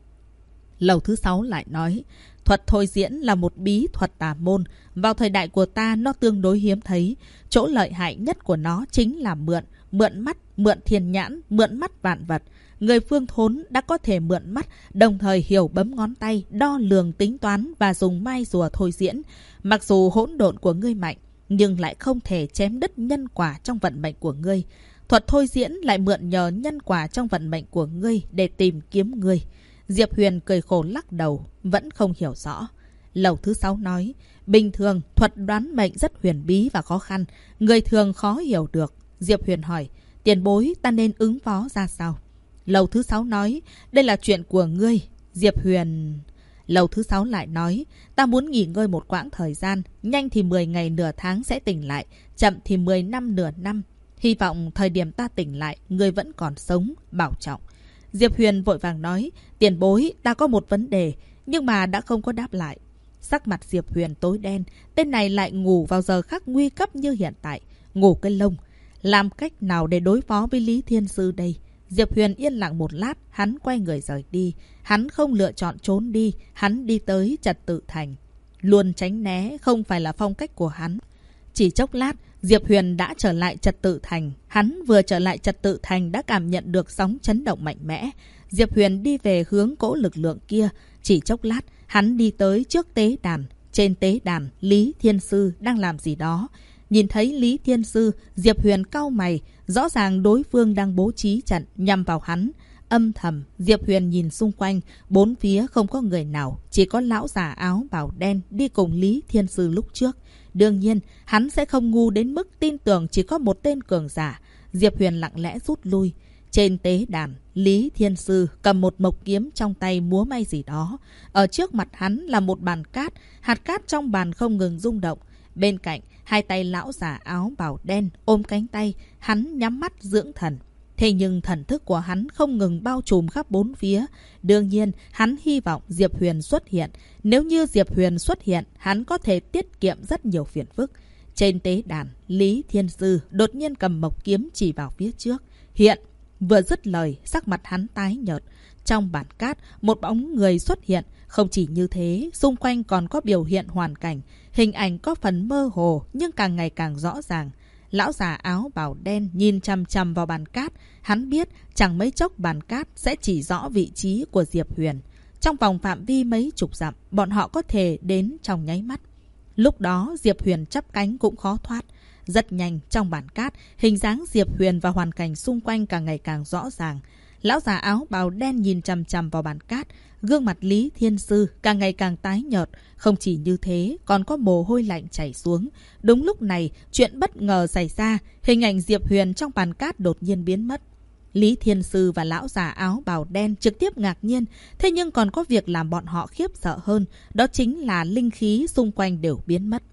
Speaker 1: Lầu thứ 6 lại nói, thuật thôi diễn là một bí thuật tà môn. Vào thời đại của ta nó tương đối hiếm thấy. Chỗ lợi hại nhất của nó chính là mượn mắt, mượn thiên nhãn, mượn mắt vạn vật. Người phương thốn đã có thể mượn mắt, đồng thời hiểu bấm ngón tay, đo lường tính toán và dùng mai rùa thôi diễn. Mặc dù hỗn độn của ngươi mạnh, nhưng lại không thể chém đứt nhân quả trong vận mệnh của ngươi. Thuật thôi diễn lại mượn nhờ nhân quả trong vận mệnh của ngươi để tìm kiếm ngươi. Diệp Huyền cười khổ lắc đầu, vẫn không hiểu rõ. Lầu thứ 6 nói, bình thường thuật đoán mệnh rất huyền bí và khó khăn, người thường khó hiểu được. Diệp Huyền hỏi, tiền bối ta nên ứng phó ra sao? Lầu thứ 6 nói, đây là chuyện của ngươi. Diệp Huyền... Lầu thứ 6 lại nói, ta muốn nghỉ ngơi một quãng thời gian, nhanh thì 10 ngày nửa tháng sẽ tỉnh lại, chậm thì 10 năm nửa năm. Hy vọng thời điểm ta tỉnh lại, ngươi vẫn còn sống, bảo trọng. Diệp Huyền vội vàng nói, tiền bối, ta có một vấn đề, nhưng mà đã không có đáp lại. Sắc mặt Diệp Huyền tối đen, tên này lại ngủ vào giờ khắc nguy cấp như hiện tại. Ngủ cái lông. Làm cách nào để đối phó với Lý Thiên Sư đây? Diệp Huyền yên lặng một lát, hắn quay người rời đi. Hắn không lựa chọn trốn đi, hắn đi tới Trật Tự Thành. Luôn tránh né không phải là phong cách của hắn. Chỉ chốc lát, Diệp Huyền đã trở lại Trật Tự Thành. Hắn vừa trở lại Trật Tự Thành đã cảm nhận được sóng chấn động mạnh mẽ. Diệp Huyền đi về hướng cỗ lực lượng kia. Chỉ chốc lát, hắn đi tới trước tế đàn. Trên tế đàn, Lý Thiên Sư đang làm gì đó. Nhìn thấy Lý Thiên Sư, Diệp Huyền cau mày. Rõ ràng đối phương đang bố trí trận nhằm vào hắn. Âm thầm, Diệp Huyền nhìn xung quanh, bốn phía không có người nào, chỉ có lão già áo bào đen đi cùng Lý Thiên Sư lúc trước. Đương nhiên, hắn sẽ không ngu đến mức tin tưởng chỉ có một tên cường giả. Diệp Huyền lặng lẽ rút lui. Trên tế đàn, Lý Thiên Sư cầm một mộc kiếm trong tay múa may gì đó. Ở trước mặt hắn là một bàn cát, hạt cát trong bàn không ngừng rung động. Bên cạnh, hai tay lão già áo bào đen ôm cánh tay, hắn nhắm mắt dưỡng thần. Thế nhưng thần thức của hắn không ngừng bao trùm khắp bốn phía. Đương nhiên, hắn hy vọng Diệp Huyền xuất hiện. Nếu như Diệp Huyền xuất hiện, hắn có thể tiết kiệm rất nhiều phiền phức. Trên tế đàn, Lý Thiên Sư đột nhiên cầm mộc kiếm chỉ vào phía trước. Hiện! Vừa dứt lời, sắc mặt hắn tái nhợt. Trong bản cát, một bóng người xuất hiện. Không chỉ như thế, xung quanh còn có biểu hiện hoàn cảnh. Hình ảnh có phần mơ hồ, nhưng càng ngày càng rõ ràng. Lão già áo bào đen nhìn chằm chằm vào bàn cát. Hắn biết chẳng mấy chốc bàn cát sẽ chỉ rõ vị trí của Diệp Huyền. Trong vòng phạm vi mấy chục dặm, bọn họ có thể đến trong nháy mắt. Lúc đó Diệp Huyền chắp cánh cũng khó thoát. Rất nhanh trong bàn cát, hình dáng Diệp Huyền và hoàn cảnh xung quanh càng ngày càng rõ ràng. Lão già áo bào đen nhìn chằm chằm vào bàn cát. Gương mặt Lý Thiên Sư càng ngày càng tái nhợt. Không chỉ như thế, còn có mồ hôi lạnh chảy xuống. Đúng lúc này, chuyện bất ngờ xảy ra. Hình ảnh Diệp Huyền trong bàn cát đột nhiên biến mất. Lý Thiên Sư và lão già áo bào đen trực tiếp ngạc nhiên. Thế nhưng còn có việc làm bọn họ khiếp sợ hơn. Đó chính là linh khí xung quanh đều biến mất.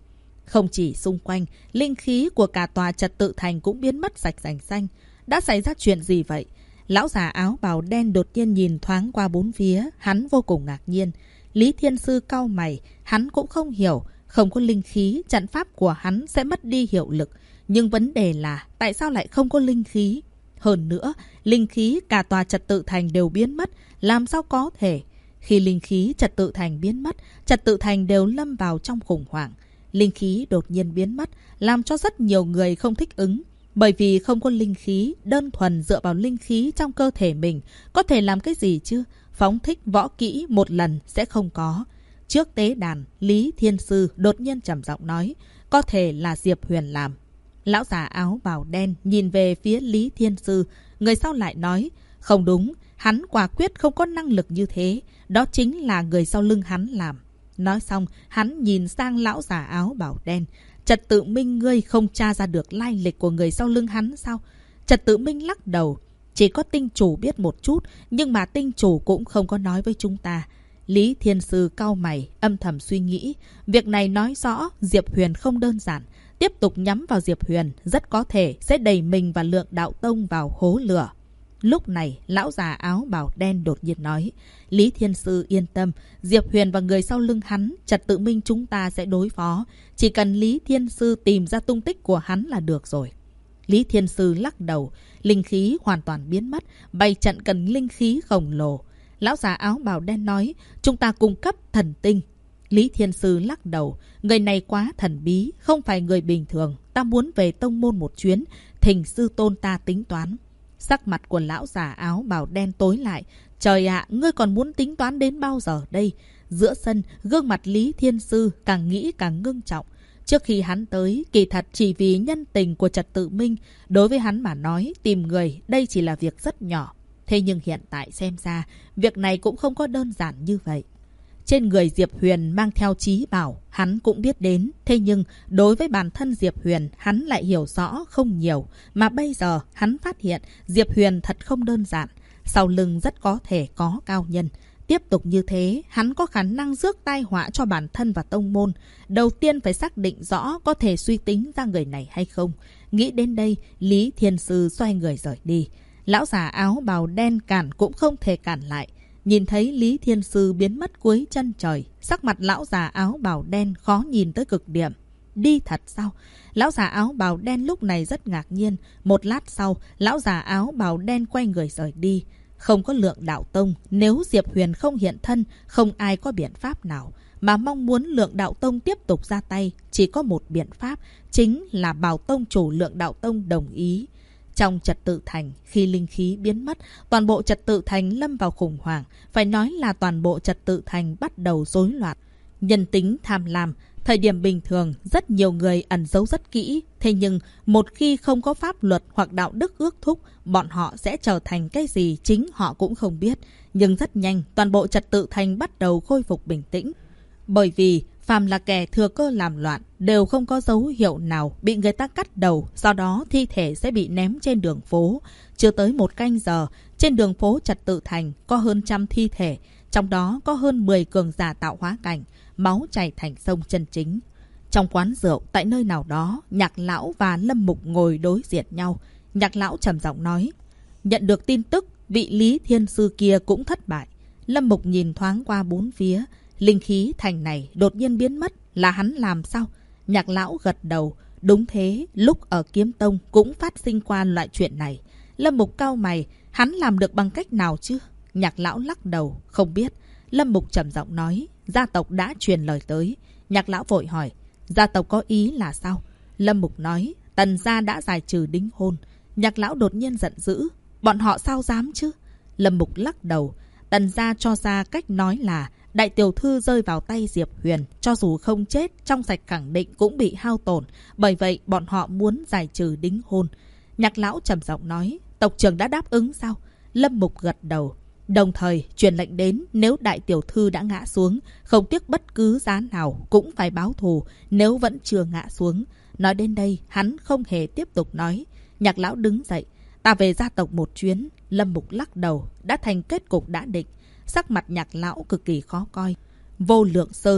Speaker 1: Không chỉ xung quanh, linh khí của cả tòa trật tự thành cũng biến mất sạch sành xanh. Đã xảy ra chuyện gì vậy? Lão già áo bào đen đột nhiên nhìn thoáng qua bốn phía, hắn vô cùng ngạc nhiên. Lý Thiên Sư cau mày, hắn cũng không hiểu, không có linh khí, trận pháp của hắn sẽ mất đi hiệu lực. Nhưng vấn đề là, tại sao lại không có linh khí? Hơn nữa, linh khí cả tòa trật tự thành đều biến mất, làm sao có thể? Khi linh khí trật tự thành biến mất, trật tự thành đều lâm vào trong khủng hoảng. Linh khí đột nhiên biến mất, làm cho rất nhiều người không thích ứng. Bởi vì không có linh khí, đơn thuần dựa vào linh khí trong cơ thể mình, có thể làm cái gì chứ? Phóng thích võ kỹ một lần sẽ không có. Trước tế đàn, Lý Thiên Sư đột nhiên trầm giọng nói, có thể là Diệp Huyền làm. Lão già áo bào đen nhìn về phía Lý Thiên Sư, người sau lại nói, không đúng, hắn quả quyết không có năng lực như thế, đó chính là người sau lưng hắn làm. Nói xong, hắn nhìn sang lão già áo bào đen. Trật Tự Minh ngươi không tra ra được lai lịch của người sau lưng hắn sao? Trật Tự Minh lắc đầu. Chỉ có tinh chủ biết một chút, nhưng mà tinh chủ cũng không có nói với chúng ta. Lý Thiên Sư cau mày, âm thầm suy nghĩ. Việc này nói rõ Diệp Huyền không đơn giản. Tiếp tục nhắm vào Diệp Huyền, rất có thể sẽ đẩy mình và Lượng Đạo Tông vào hố lửa. Lúc này, lão già áo bào đen đột nhiên nói, Lý Thiên Sư yên tâm, Diệp Huyền và người sau lưng hắn, Trật Tự Minh chúng ta sẽ đối phó. Chỉ cần Lý Thiên Sư tìm ra tung tích của hắn là được rồi. Lý Thiên Sư lắc đầu, linh khí hoàn toàn biến mất, bày trận cần linh khí khổng lồ. Lão già áo bào đen nói, chúng ta cung cấp thần tinh. Lý Thiên Sư lắc đầu, người này quá thần bí, không phải người bình thường, ta muốn về tông môn một chuyến, thỉnh sư tôn ta tính toán. Sắc mặt của lão già áo bào đen tối lại. Trời ạ, ngươi còn muốn tính toán đến bao giờ đây? Giữa sân, gương mặt Lý Thiên Sư càng nghĩ càng ngưng trọng. Trước khi hắn tới, kỳ thật chỉ vì nhân tình của Trật Tự Minh. Đối với hắn mà nói, tìm người, đây chỉ là việc rất nhỏ. Thế nhưng hiện tại xem ra, việc này cũng không có đơn giản như vậy. Trên người Diệp Huyền mang theo trí bảo, hắn cũng biết đến. Thế nhưng, đối với bản thân Diệp Huyền, hắn lại hiểu rõ không nhiều. Mà bây giờ, hắn phát hiện Diệp Huyền thật không đơn giản. Sau lưng rất có thể có cao nhân. Tiếp tục như thế, hắn có khả năng rước tai họa cho bản thân và tông môn. Đầu tiên phải xác định rõ có thể suy tính ra người này hay không. Nghĩ đến đây, Lý Thiên Sư xoay người rời đi. Lão già áo bào đen cản cũng không thể cản lại. Nhìn thấy Lý Thiên Sư biến mất cuối chân trời, sắc mặt lão già áo bào đen khó nhìn tới cực điểm. Đi thật sao? Lão già áo bào đen lúc này rất ngạc nhiên. Một lát sau, lão già áo bào đen quay người rời đi. Không có Lượng Đạo Tông, nếu Diệp Huyền không hiện thân, không ai có biện pháp nào. Mà mong muốn Lượng Đạo Tông tiếp tục ra tay, chỉ có một biện pháp, chính là bảo tông chủ Lượng Đạo Tông đồng ý. Trong Trật Tự Thành, khi linh khí biến mất, toàn bộ Trật Tự Thành lâm vào khủng hoảng. Phải nói là toàn bộ Trật Tự Thành bắt đầu rối loạn. Nhân tính tham lam, thời điểm bình thường, rất nhiều người ẩn giấu rất kỹ. Thế nhưng, một khi không có pháp luật hoặc đạo đức ước thúc, bọn họ sẽ trở thành cái gì chính họ cũng không biết. Nhưng rất nhanh, toàn bộ Trật Tự Thành bắt đầu khôi phục bình tĩnh. Bởi vì, phàm là kẻ thừa cơ làm loạn, đều không có dấu hiệu nào bị người ta cắt đầu, sau đó thi thể sẽ bị ném trên đường phố. Chưa tới một canh giờ, trên đường phố Trật Tự Thành có hơn 100 thi thể, trong đó có hơn 10 cường giả tạo hóa cảnh, máu chảy thành sông chân chính. Trong quán rượu, tại nơi nào đó, Nhạc Lão và Lâm Mục ngồi đối diện nhau. Nhạc Lão trầm giọng nói, nhận được tin tức, vị Lý Thiên Sư kia cũng thất bại. Lâm Mục nhìn thoáng qua bốn phía, linh khí thành này đột nhiên biến mất, là hắn làm sao? Nhạc Lão gật đầu, đúng thế, lúc ở Kiếm Tông cũng phát sinh qua loại chuyện này. Lâm Mục cau mày, hắn làm được bằng cách nào chứ? Nhạc Lão lắc đầu, không biết. Lâm Mục trầm giọng nói, gia tộc đã truyền lời tới. Nhạc Lão vội hỏi, gia tộc có ý là sao? Lâm Mục nói, Tần gia đã giải trừ đính hôn. Nhạc Lão đột nhiên giận dữ, bọn họ sao dám chứ? Lâm Mục lắc đầu, Tần gia cho ra cách nói là đại tiểu thư rơi vào tay Diệp Huyền, cho dù không chết, trong sạch khẳng định cũng bị hao tổn. Bởi vậy, bọn họ muốn giải trừ đính hôn. Nhạc Lão trầm giọng nói, tộc trưởng đã đáp ứng sao? Lâm Mục gật đầu. Đồng thời, truyền lệnh đến nếu đại tiểu thư đã ngã xuống, không tiếc bất cứ giá nào cũng phải báo thù nếu vẫn chưa ngã xuống. Nói đến đây, hắn không hề tiếp tục nói. Nhạc Lão đứng dậy, ta về gia tộc một chuyến. Lâm Mục lắc đầu, đã thành kết cục đã định. Sắc mặt Nhạc Lão cực kỳ khó coi. Vô Lượng Sơn,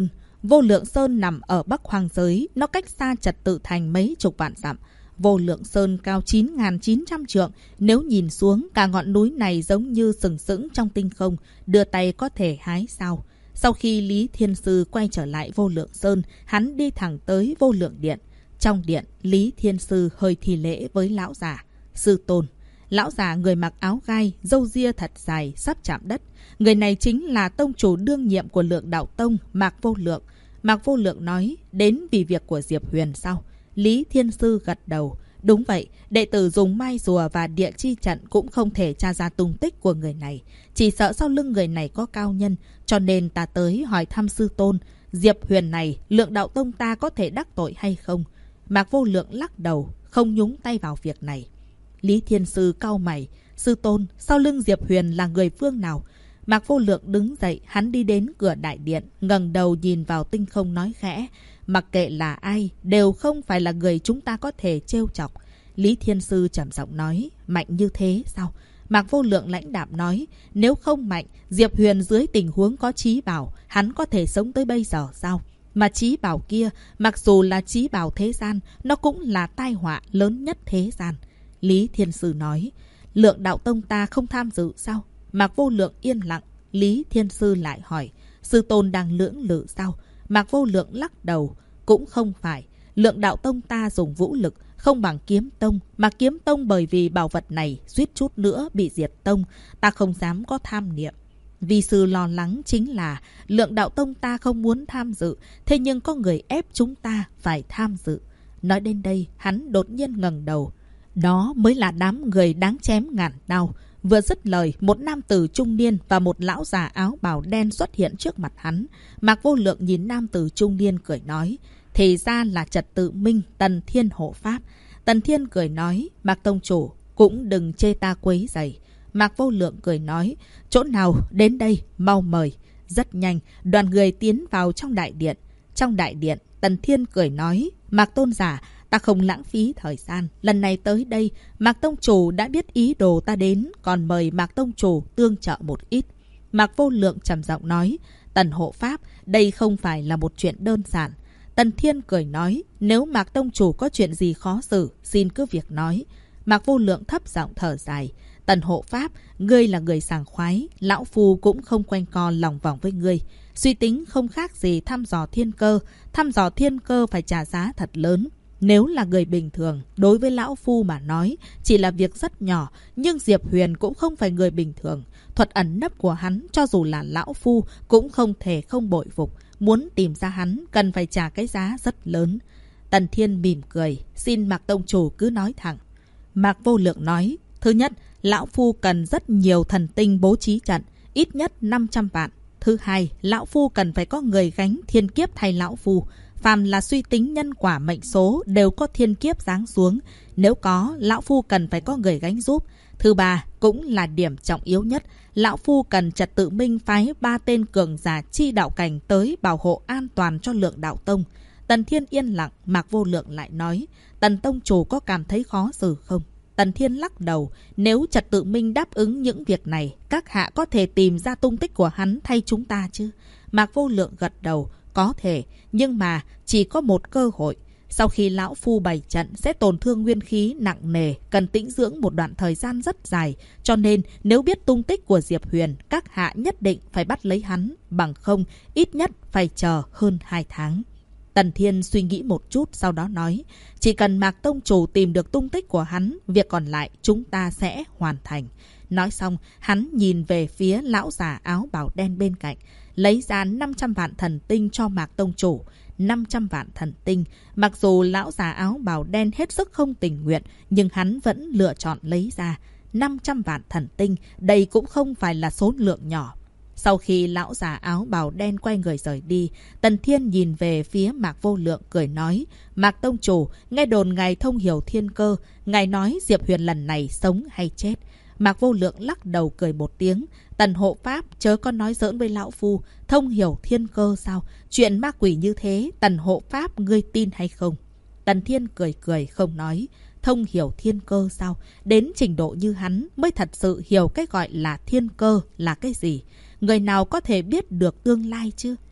Speaker 1: Vô Lượng Sơn nằm ở Bắc Hoang Giới, nó cách xa Trật Tự Thành mấy chục vạn dặm. Vô Lượng Sơn cao 9.900 trượng, nếu nhìn xuống cả ngọn núi này giống như sừng sững trong tinh không, đưa tay có thể hái sao. Sau khi Lý Thiên Sư quay trở lại Vô Lượng Sơn, hắn đi thẳng tới Vô Lượng Điện. Trong điện, Lý Thiên Sư hơi thi lễ với lão già. Sư tôn. Lão già người mặc áo gai, râu ria thật dài, sắp chạm đất. Người này chính là tông chủ đương nhiệm của Lượng Đạo Tông, Mạc Vô Lượng. Mạc Vô Lượng nói, đến vì việc của Diệp Huyền sao? Lý Thiên Sư gật đầu. Đúng vậy, đệ tử dùng mai rùa và địa chi trận cũng không thể tra ra tung tích của người này. Chỉ sợ sau lưng người này có cao nhân, cho nên ta tới hỏi thăm sư tôn. Diệp Huyền này, Lượng Đạo Tông ta có thể đắc tội hay không? Mạc Vô Lượng lắc đầu, không nhúng tay vào việc này. Lý Thiên Sư cau mày, sư tôn, sau lưng Diệp Huyền là người phương nào? Mạc Vô Lượng đứng dậy, hắn đi đến cửa đại điện, ngẩng đầu nhìn vào tinh không nói khẽ. Mặc kệ là ai, đều không phải là người chúng ta có thể trêu chọc. Lý Thiên Sư trầm giọng nói, mạnh như thế sao? Mạc Vô Lượng lãnh đạm nói, nếu không mạnh, Diệp Huyền dưới tình huống có trí bảo, hắn có thể sống tới bây giờ sao? Mà trí bảo kia, mặc dù là trí bảo thế gian, nó cũng là tai họa lớn nhất thế gian. Lý Thiên Sư nói, Lượng Đạo Tông ta không tham dự sao? Mạc Vô Lượng yên lặng. Lý Thiên Sư lại hỏi, sư tôn đang lưỡng lự sao? Mạc Vô Lượng lắc đầu, cũng không phải. Lượng Đạo Tông ta dùng vũ lực, không bằng Kiếm Tông, mà Kiếm Tông bởi vì bảo vật này suýt chút nữa bị diệt tông, ta không dám có tham niệm. Vì sư lo lắng chính là Lượng Đạo Tông ta không muốn tham dự, thế nhưng có người ép chúng ta phải tham dự. Nói đến đây, hắn đột nhiên ngẩng đầu. Đó mới là đám người đáng chém ngàn đao. Vừa dứt lời, một nam tử trung niên và một lão già áo bào đen xuất hiện trước mặt hắn. Mạc Vô Lượng nhìn nam tử trung niên cười nói, thì ra là Trật Tự Minh, Tần Thiên hộ pháp. Tần Thiên cười nói, Mạc tông chủ, cũng đừng chê ta quấy rầy. Mạc Vô Lượng cười nói, chỗ nào, đến đây, mau mời. Rất nhanh, đoàn người tiến vào trong đại điện. Trong đại điện, Tần Thiên cười nói, Mạc tôn giả, ta không lãng phí thời gian. Lần này tới đây, Mạc tông chủ đã biết ý đồ ta đến, còn mời Mạc tông chủ tương trợ một ít. Mạc Vô Lượng trầm giọng nói, Tần hộ pháp, đây không phải là một chuyện đơn giản. Tần Thiên cười nói, nếu Mạc tông chủ có chuyện gì khó xử, xin cứ việc nói. Mạc Vô Lượng thấp giọng thở dài, Tần hộ pháp, ngươi là người sảng khoái, lão phu cũng không quanh co lòng vòng với ngươi. Suy tính không khác gì thăm dò thiên cơ, thăm dò thiên cơ phải trả giá thật lớn. Nếu là người bình thường, đối với lão phu mà nói, chỉ là việc rất nhỏ, nhưng Diệp Huyền cũng không phải người bình thường. Thuật ẩn nấp của hắn, cho dù là lão phu, cũng không thể không bội phục. Muốn tìm ra hắn, cần phải trả cái giá rất lớn. Tần Thiên mỉm cười, xin Mạc tông chủ cứ nói thẳng. Mạc Vô Lượng nói, thứ nhất, lão phu cần rất nhiều thần tinh bố trí trận, ít nhất 500 vạn. Thứ hai, lão phu cần phải có người gánh thiên kiếp thay lão phu. Phàm là suy tính nhân quả mệnh số đều có thiên kiếp giáng xuống. Nếu có, lão phu cần phải có người gánh giúp. Thứ ba, cũng là điểm trọng yếu nhất, lão phu cần Trật Tự Minh phái 3 tên cường giả chi đạo cảnh tới bảo hộ an toàn cho Lượng Đạo Tông. Tần Thiên yên lặng, Mạc Vô Lượng lại nói, Tần tông chủ có cảm thấy khó xử không? Tần Thiên lắc đầu, nếu Trật Tự Minh đáp ứng những việc này, các hạ có thể tìm ra tung tích của hắn thay chúng ta chứ? Mạc Vô Lượng gật đầu, có thể, nhưng mà chỉ có một cơ hội. Sau khi lão phu bày trận sẽ tổn thương nguyên khí nặng nề, cần tĩnh dưỡng một đoạn thời gian rất dài. Cho nên nếu biết tung tích của Diệp Huyền, các hạ nhất định phải bắt lấy hắn, bằng không ít nhất phải chờ hơn 2 tháng. Tần Thiên suy nghĩ một chút sau đó nói, chỉ cần Mạc tông chủ tìm được tung tích của hắn, việc còn lại chúng ta sẽ hoàn thành. Nói xong, hắn nhìn về phía lão già áo bào đen bên cạnh, lấy ra 500 vạn thần tinh cho Mạc tông chủ. 500 vạn thần tinh, mặc dù lão già áo bào đen hết sức không tình nguyện, nhưng hắn vẫn lựa chọn lấy ra. 500 vạn thần tinh, đây cũng không phải là số lượng nhỏ. Sau khi lão già áo bào đen quay người rời đi, Tần Thiên nhìn về phía Mạc Vô Lượng cười nói, Mạc tông chủ, nghe đồn ngài thông hiểu thiên cơ, ngài nói Diệp Huyền lần này sống hay chết? Mạc Vô Lượng lắc đầu cười một tiếng, Tần hộ pháp chớ có nói giỡn với lão phu, thông hiểu thiên cơ sao? Chuyện ma quỷ như thế, Tần hộ pháp ngươi tin hay không? Tần Thiên cười cười không nói, thông hiểu thiên cơ sao? Đến trình độ như hắn mới thật sự hiểu cái gọi là thiên cơ là cái gì? Người nào có thể biết được tương lai chứ?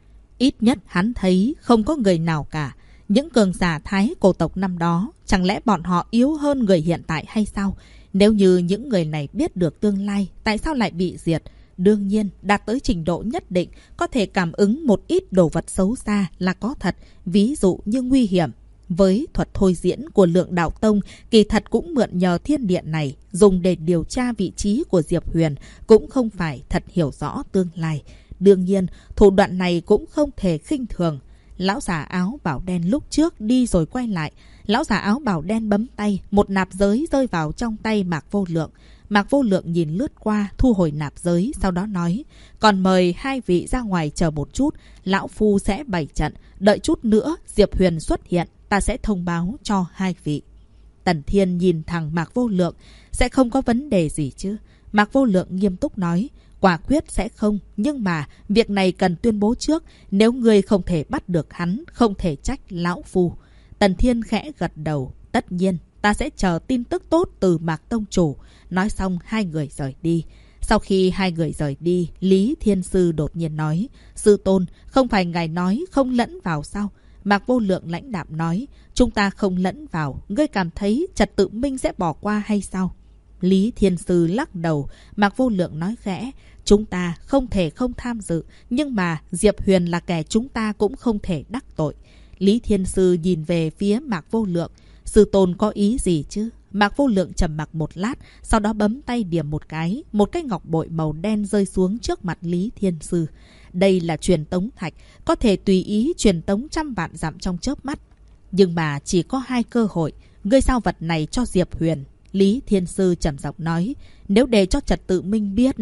Speaker 1: Ít nhất hắn thấy không có người nào cả. Những cường giả Thái cổ tộc năm đó, chẳng lẽ bọn họ yếu hơn người hiện tại hay sao? Nếu như những người này biết được tương lai, tại sao lại bị diệt? Đương nhiên, đạt tới trình độ nhất định, có thể cảm ứng một ít đồ vật xấu xa là có thật, ví dụ như nguy hiểm. Với thuật thôi diễn của Lượng Đạo Tông, kỳ thật cũng mượn nhờ thiên điện này, dùng để điều tra vị trí của Diệp Huyền, cũng không phải thật hiểu rõ tương lai. Đương nhiên, thủ đoạn này cũng không thể khinh thường. Lão già áo bảo đen lúc trước đi rồi quay lại. Lão già áo bảo đen bấm tay, một nạp giới rơi vào trong tay Mạc Vô Lượng. Mạc Vô Lượng nhìn lướt qua, thu hồi nạp giới, sau đó nói: còn mời hai vị ra ngoài chờ một chút, lão phu sẽ bày trận, đợi chút nữa Diệp Huyền xuất hiện, ta sẽ thông báo cho hai vị. Tần Thiên nhìn thẳng Mạc Vô Lượng: sẽ không có vấn đề gì chứ? Mạc Vô Lượng nghiêm túc nói: quả quyết sẽ không, nhưng mà việc này cần tuyên bố trước, nếu ngươi không thể bắt được hắn, không thể trách lão phu. Tần Thiên khẽ gật đầu: tất nhiên, ta sẽ chờ tin tức tốt từ Mạc Tông Chủ. Nói xong hai người rời đi. Sau khi hai người rời đi, Lý Thiên Sư đột nhiên nói: sư tôn, không phải ngài nói không lẫn vào sao? Mạc Vô Lượng lãnh đạm nói: chúng ta không lẫn vào, ngươi cảm thấy trật tự minh sẽ bỏ qua hay sao? Lý Thiên Sư lắc đầu. Mạc Vô Lượng nói khẽ: chúng ta không thể không tham dự, nhưng mà Diệp Huyền là kẻ chúng ta cũng không thể đắc tội. Lý Thiên Sư nhìn về phía Mạc Vô Lượng: sư tôn có ý gì chứ? Mạc Vô Lượng trầm mặc một lát, sau đó bấm tay điểm một cái ngọc bội màu đen rơi xuống trước mặt Lý Thiên Sư. Đây là truyền tống thạch, có thể tùy ý truyền tống trăm vạn dặm trong chớp mắt. Nhưng mà chỉ có hai cơ hội, ngươi giao vật này cho Diệp Huyền. Lý Thiên Sư trầm giọng nói: nếu để cho trật tự minh biết...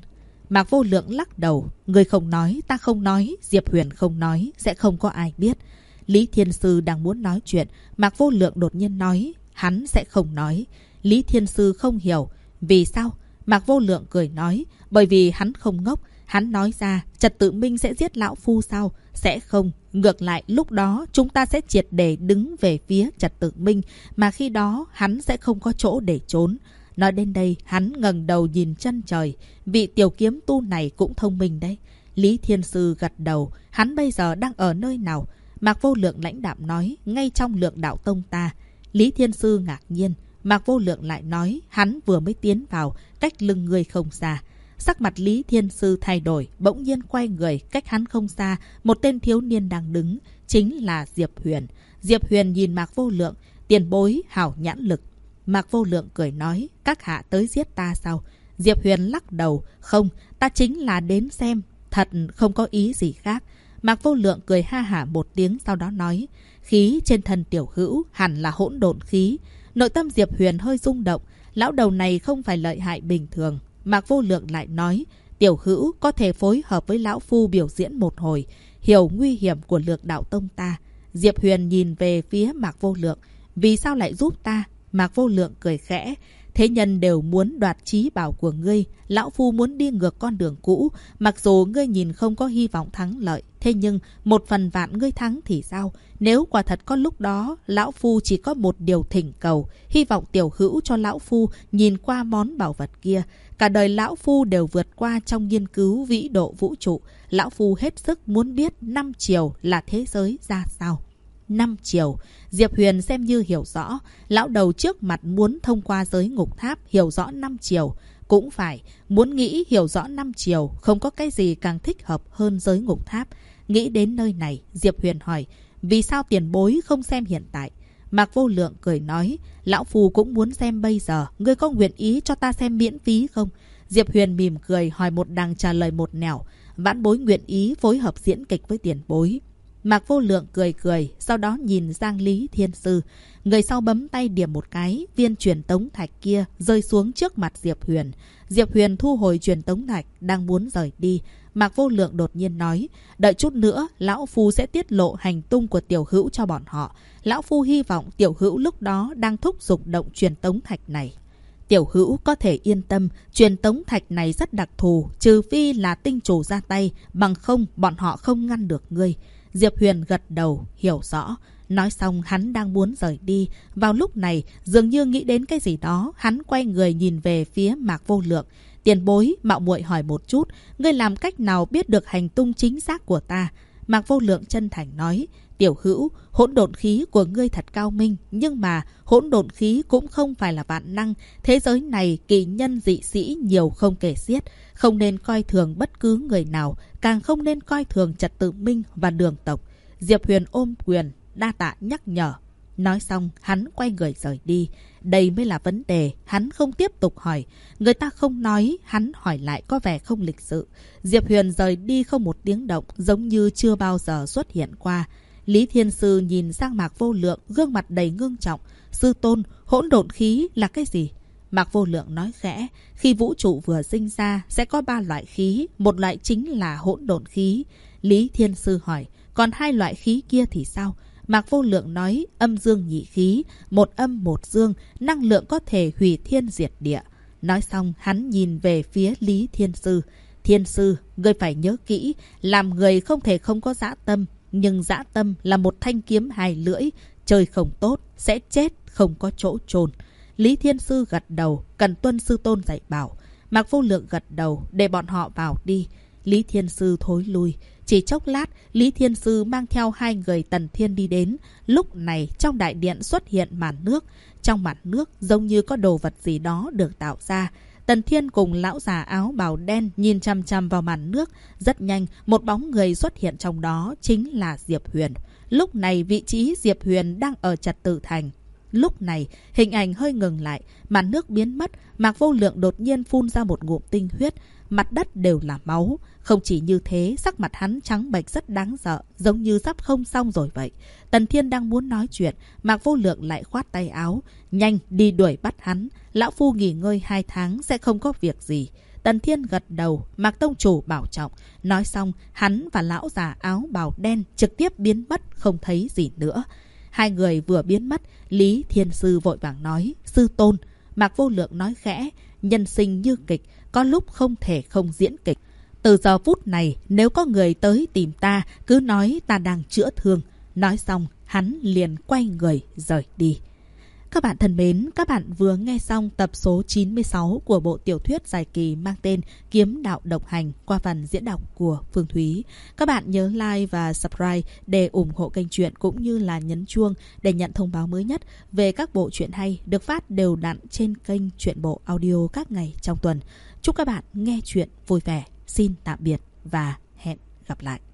Speaker 1: Mạc Vô Lượng lắc đầu: ngươi không nói, ta không nói, Diệp Huyền không nói, sẽ không có ai biết. Lý Thiên Sư đang muốn nói chuyện, Mạc Vô Lượng đột nhiên nói: hắn sẽ không nói. Lý Thiên Sư không hiểu. Vì sao? Mạc Vô Lượng cười nói: bởi vì hắn không ngốc. Hắn nói ra trật tự minh sẽ giết lão phu sao? Sẽ không. Ngược lại lúc đó chúng ta sẽ triệt để đứng về phía trật tự minh, mà khi đó hắn sẽ không có chỗ để trốn. Nói đến đây hắn ngẩng đầu nhìn chân trời. Vị tiểu kiếm tu này cũng thông minh đấy. Lý Thiên Sư gật đầu. Hắn bây giờ đang ở nơi nào? Mạc Vô Lượng lãnh đạm nói: ngay trong Lượng Đạo Tông ta. Lý Thiên Sư ngạc nhiên. Mạc Vô Lượng lại nói: hắn vừa mới tiến vào, cách lưng người không xa. Sắc mặt Lý Thiên Sư thay đổi, bỗng nhiên quay người, cách hắn không xa, một tên thiếu niên đang đứng, chính là Diệp Huyền. Diệp Huyền nhìn Mạc Vô Lượng: tiền bối hảo nhãn lực. Mạc Vô Lượng cười nói: các hạ tới giết ta sao? Diệp Huyền lắc đầu: không, ta chính là đến xem, thật không có ý gì khác. Mạc Vô Lượng cười ha hả một tiếng, sau đó nói: khí trên thân tiểu hữu hẳn là hỗn độn khí. Nội tâm Diệp Huyền hơi rung động, lão đầu này không phải lợi hại bình thường. Mạc Vô Lượng lại nói: tiểu hữu có thể phối hợp với lão phu biểu diễn một hồi, hiểu nguy hiểm của Lượng Đạo Tông ta. Diệp Huyền nhìn về phía Mạc Vô Lượng: vì sao lại giúp ta? Mạc Vô Lượng cười khẽ: thế nhân đều muốn đoạt chí bảo của ngươi, lão phu muốn đi ngược con đường cũ. Mặc dù ngươi nhìn không có hy vọng thắng lợi, thế nhưng một phần vạn ngươi thắng thì sao? Nếu quả thật có lúc đó, lão phu chỉ có một điều thỉnh cầu, hy vọng tiểu hữu cho lão phu nhìn qua món bảo vật kia. Cả đời lão phu đều vượt qua trong nghiên cứu vĩ độ vũ trụ. Lão phu hết sức muốn biết 5 chiều là thế giới ra sao. 5 chiều. Diệp Huyền xem như hiểu rõ. Lão đầu trước mặt muốn thông qua giới ngục tháp hiểu rõ 5 chiều. Cũng phải, muốn nghĩ hiểu rõ 5 chiều, không có cái gì càng thích hợp hơn giới ngục tháp. Nghĩ đến nơi này, Diệp Huyền hỏi: vì sao tiền bối không xem hiện tại? Mạc Vô Lượng cười nói: lão phu cũng muốn xem bây giờ, ngươi có nguyện ý cho ta xem miễn phí không? Diệp Huyền mỉm cười hỏi một đằng trả lời một nẻo: vãn bối nguyện ý phối hợp diễn kịch với tiền bối. Mạc Vô Lượng cười cười, sau đó nhìn sang Lý Thiên Sư. Người sau bấm tay điểm một cái, viên truyền tống thạch kia rơi xuống trước mặt Diệp Huyền. Diệp Huyền thu hồi truyền tống thạch, đang muốn rời đi. Mạc Vô Lượng đột nhiên nói: đợi chút nữa, lão phu sẽ tiết lộ hành tung của tiểu hữu cho bọn họ. Lão phu hy vọng tiểu hữu lúc đó đang thúc giục động truyền tống thạch này. Tiểu hữu có thể yên tâm, truyền tống thạch này rất đặc thù, trừ phi là tinh chủ ra tay, bằng không bọn họ không ngăn được ngươi. Diệp Huyền gật đầu, hiểu rõ. Nói xong hắn đang muốn rời đi. Vào lúc này, dường như nghĩ đến cái gì đó, hắn quay người nhìn về phía Mạc Vô Lượng. Tiền bối, mạo muội hỏi một chút, ngươi làm cách nào biết được hành tung chính xác của ta? Mạc Vô Lượng chân thành nói, tiểu hữu, hỗn độn khí của ngươi thật cao minh, nhưng mà hỗn độn khí cũng không phải là vạn năng. Thế giới này kỳ nhân dị sĩ nhiều không kể xiết, không nên coi thường bất cứ người nào, càng không nên coi thường trật tự minh và đường tộc. Diệp Huyền ôm quyền, đa tạ nhắc nhở. Nói xong, hắn quay người rời đi. Đây mới là vấn đề, hắn không tiếp tục hỏi. Người ta không nói, hắn hỏi lại có vẻ không lịch sự. Diệp Huyền rời đi không một tiếng động, giống như chưa bao giờ xuất hiện qua. Lý Thiên Sư nhìn sang Mạc Vô Lượng, gương mặt đầy ngưng trọng. Sư tôn, hỗn độn khí là cái gì? Mạc Vô Lượng nói khẽ, khi vũ trụ vừa sinh ra sẽ có 3 loại khí, một loại chính là hỗn độn khí. Lý Thiên Sư hỏi, còn 2 loại khí kia thì sao? Mạc Vô Lượng nói, âm dương nhị khí, một âm một dương, năng lượng có thể hủy thiên diệt địa. Nói xong, hắn nhìn về phía Lý Thiên Sư. Thiên Sư, ngươi phải nhớ kỹ, làm người không thể không có dã tâm, nhưng dã tâm là một thanh kiếm 2 lưỡi, chơi không tốt, sẽ chết, không có chỗ chôn. Lý Thiên Sư gật đầu, cần tuân sư tôn dạy bảo. Mạc Vô Lượng gật đầu, để bọn họ vào đi. Lý Thiên Sư thối lui. Chỉ chốc lát, Lý Thiên Sư mang theo 2 người Tần Thiên đi đến. Lúc này, trong đại điện xuất hiện màn nước. Trong màn nước, giống như có đồ vật gì đó được tạo ra. Tần Thiên cùng lão già áo bào đen nhìn chằm chằm vào màn nước. Rất nhanh, một bóng người xuất hiện trong đó, chính là Diệp Huyền. Lúc này, vị trí Diệp Huyền đang ở Trật Tự Thành. Lúc này, hình ảnh hơi ngừng lại, màn nước biến mất, Mạc Vô Lượng đột nhiên phun ra một ngụm tinh huyết, mặt đất đều là máu. Không chỉ như thế, sắc mặt hắn trắng bệch rất đáng sợ, giống như sắp không xong rồi vậy. Tần Thiên đang muốn nói chuyện, Mạc Vô Lượng lại khoát tay áo, nhanh đi đuổi bắt hắn, lão phu nghỉ ngơi 2 tháng sẽ không có việc gì. Tần Thiên gật đầu, Mạc tông chủ bảo trọng. Nói xong, hắn và lão già áo bào đen trực tiếp biến mất, không thấy gì nữa. 2 người vừa biến mất, Lý Thiên Sư vội vàng nói, sư tôn. Mạc Vô Lượng nói khẽ, nhân sinh như kịch, có lúc không thể không diễn kịch. Từ giờ phút này, nếu có người tới tìm ta, cứ nói ta đang chữa thương. Nói xong, hắn liền quay người rời đi. Các bạn thân mến, các bạn vừa nghe xong tập số 96 của bộ tiểu thuyết dài kỳ mang tên Kiếm Đạo Độc Hành qua phần diễn đọc của Phương Thúy. Các bạn nhớ like và subscribe để ủng hộ kênh truyện cũng như là nhấn chuông để nhận thông báo mới nhất về các bộ truyện hay được phát đều đặn trên kênh Truyện Bộ Audio các ngày trong tuần. Chúc các bạn nghe truyện vui vẻ. Xin tạm biệt và hẹn gặp lại.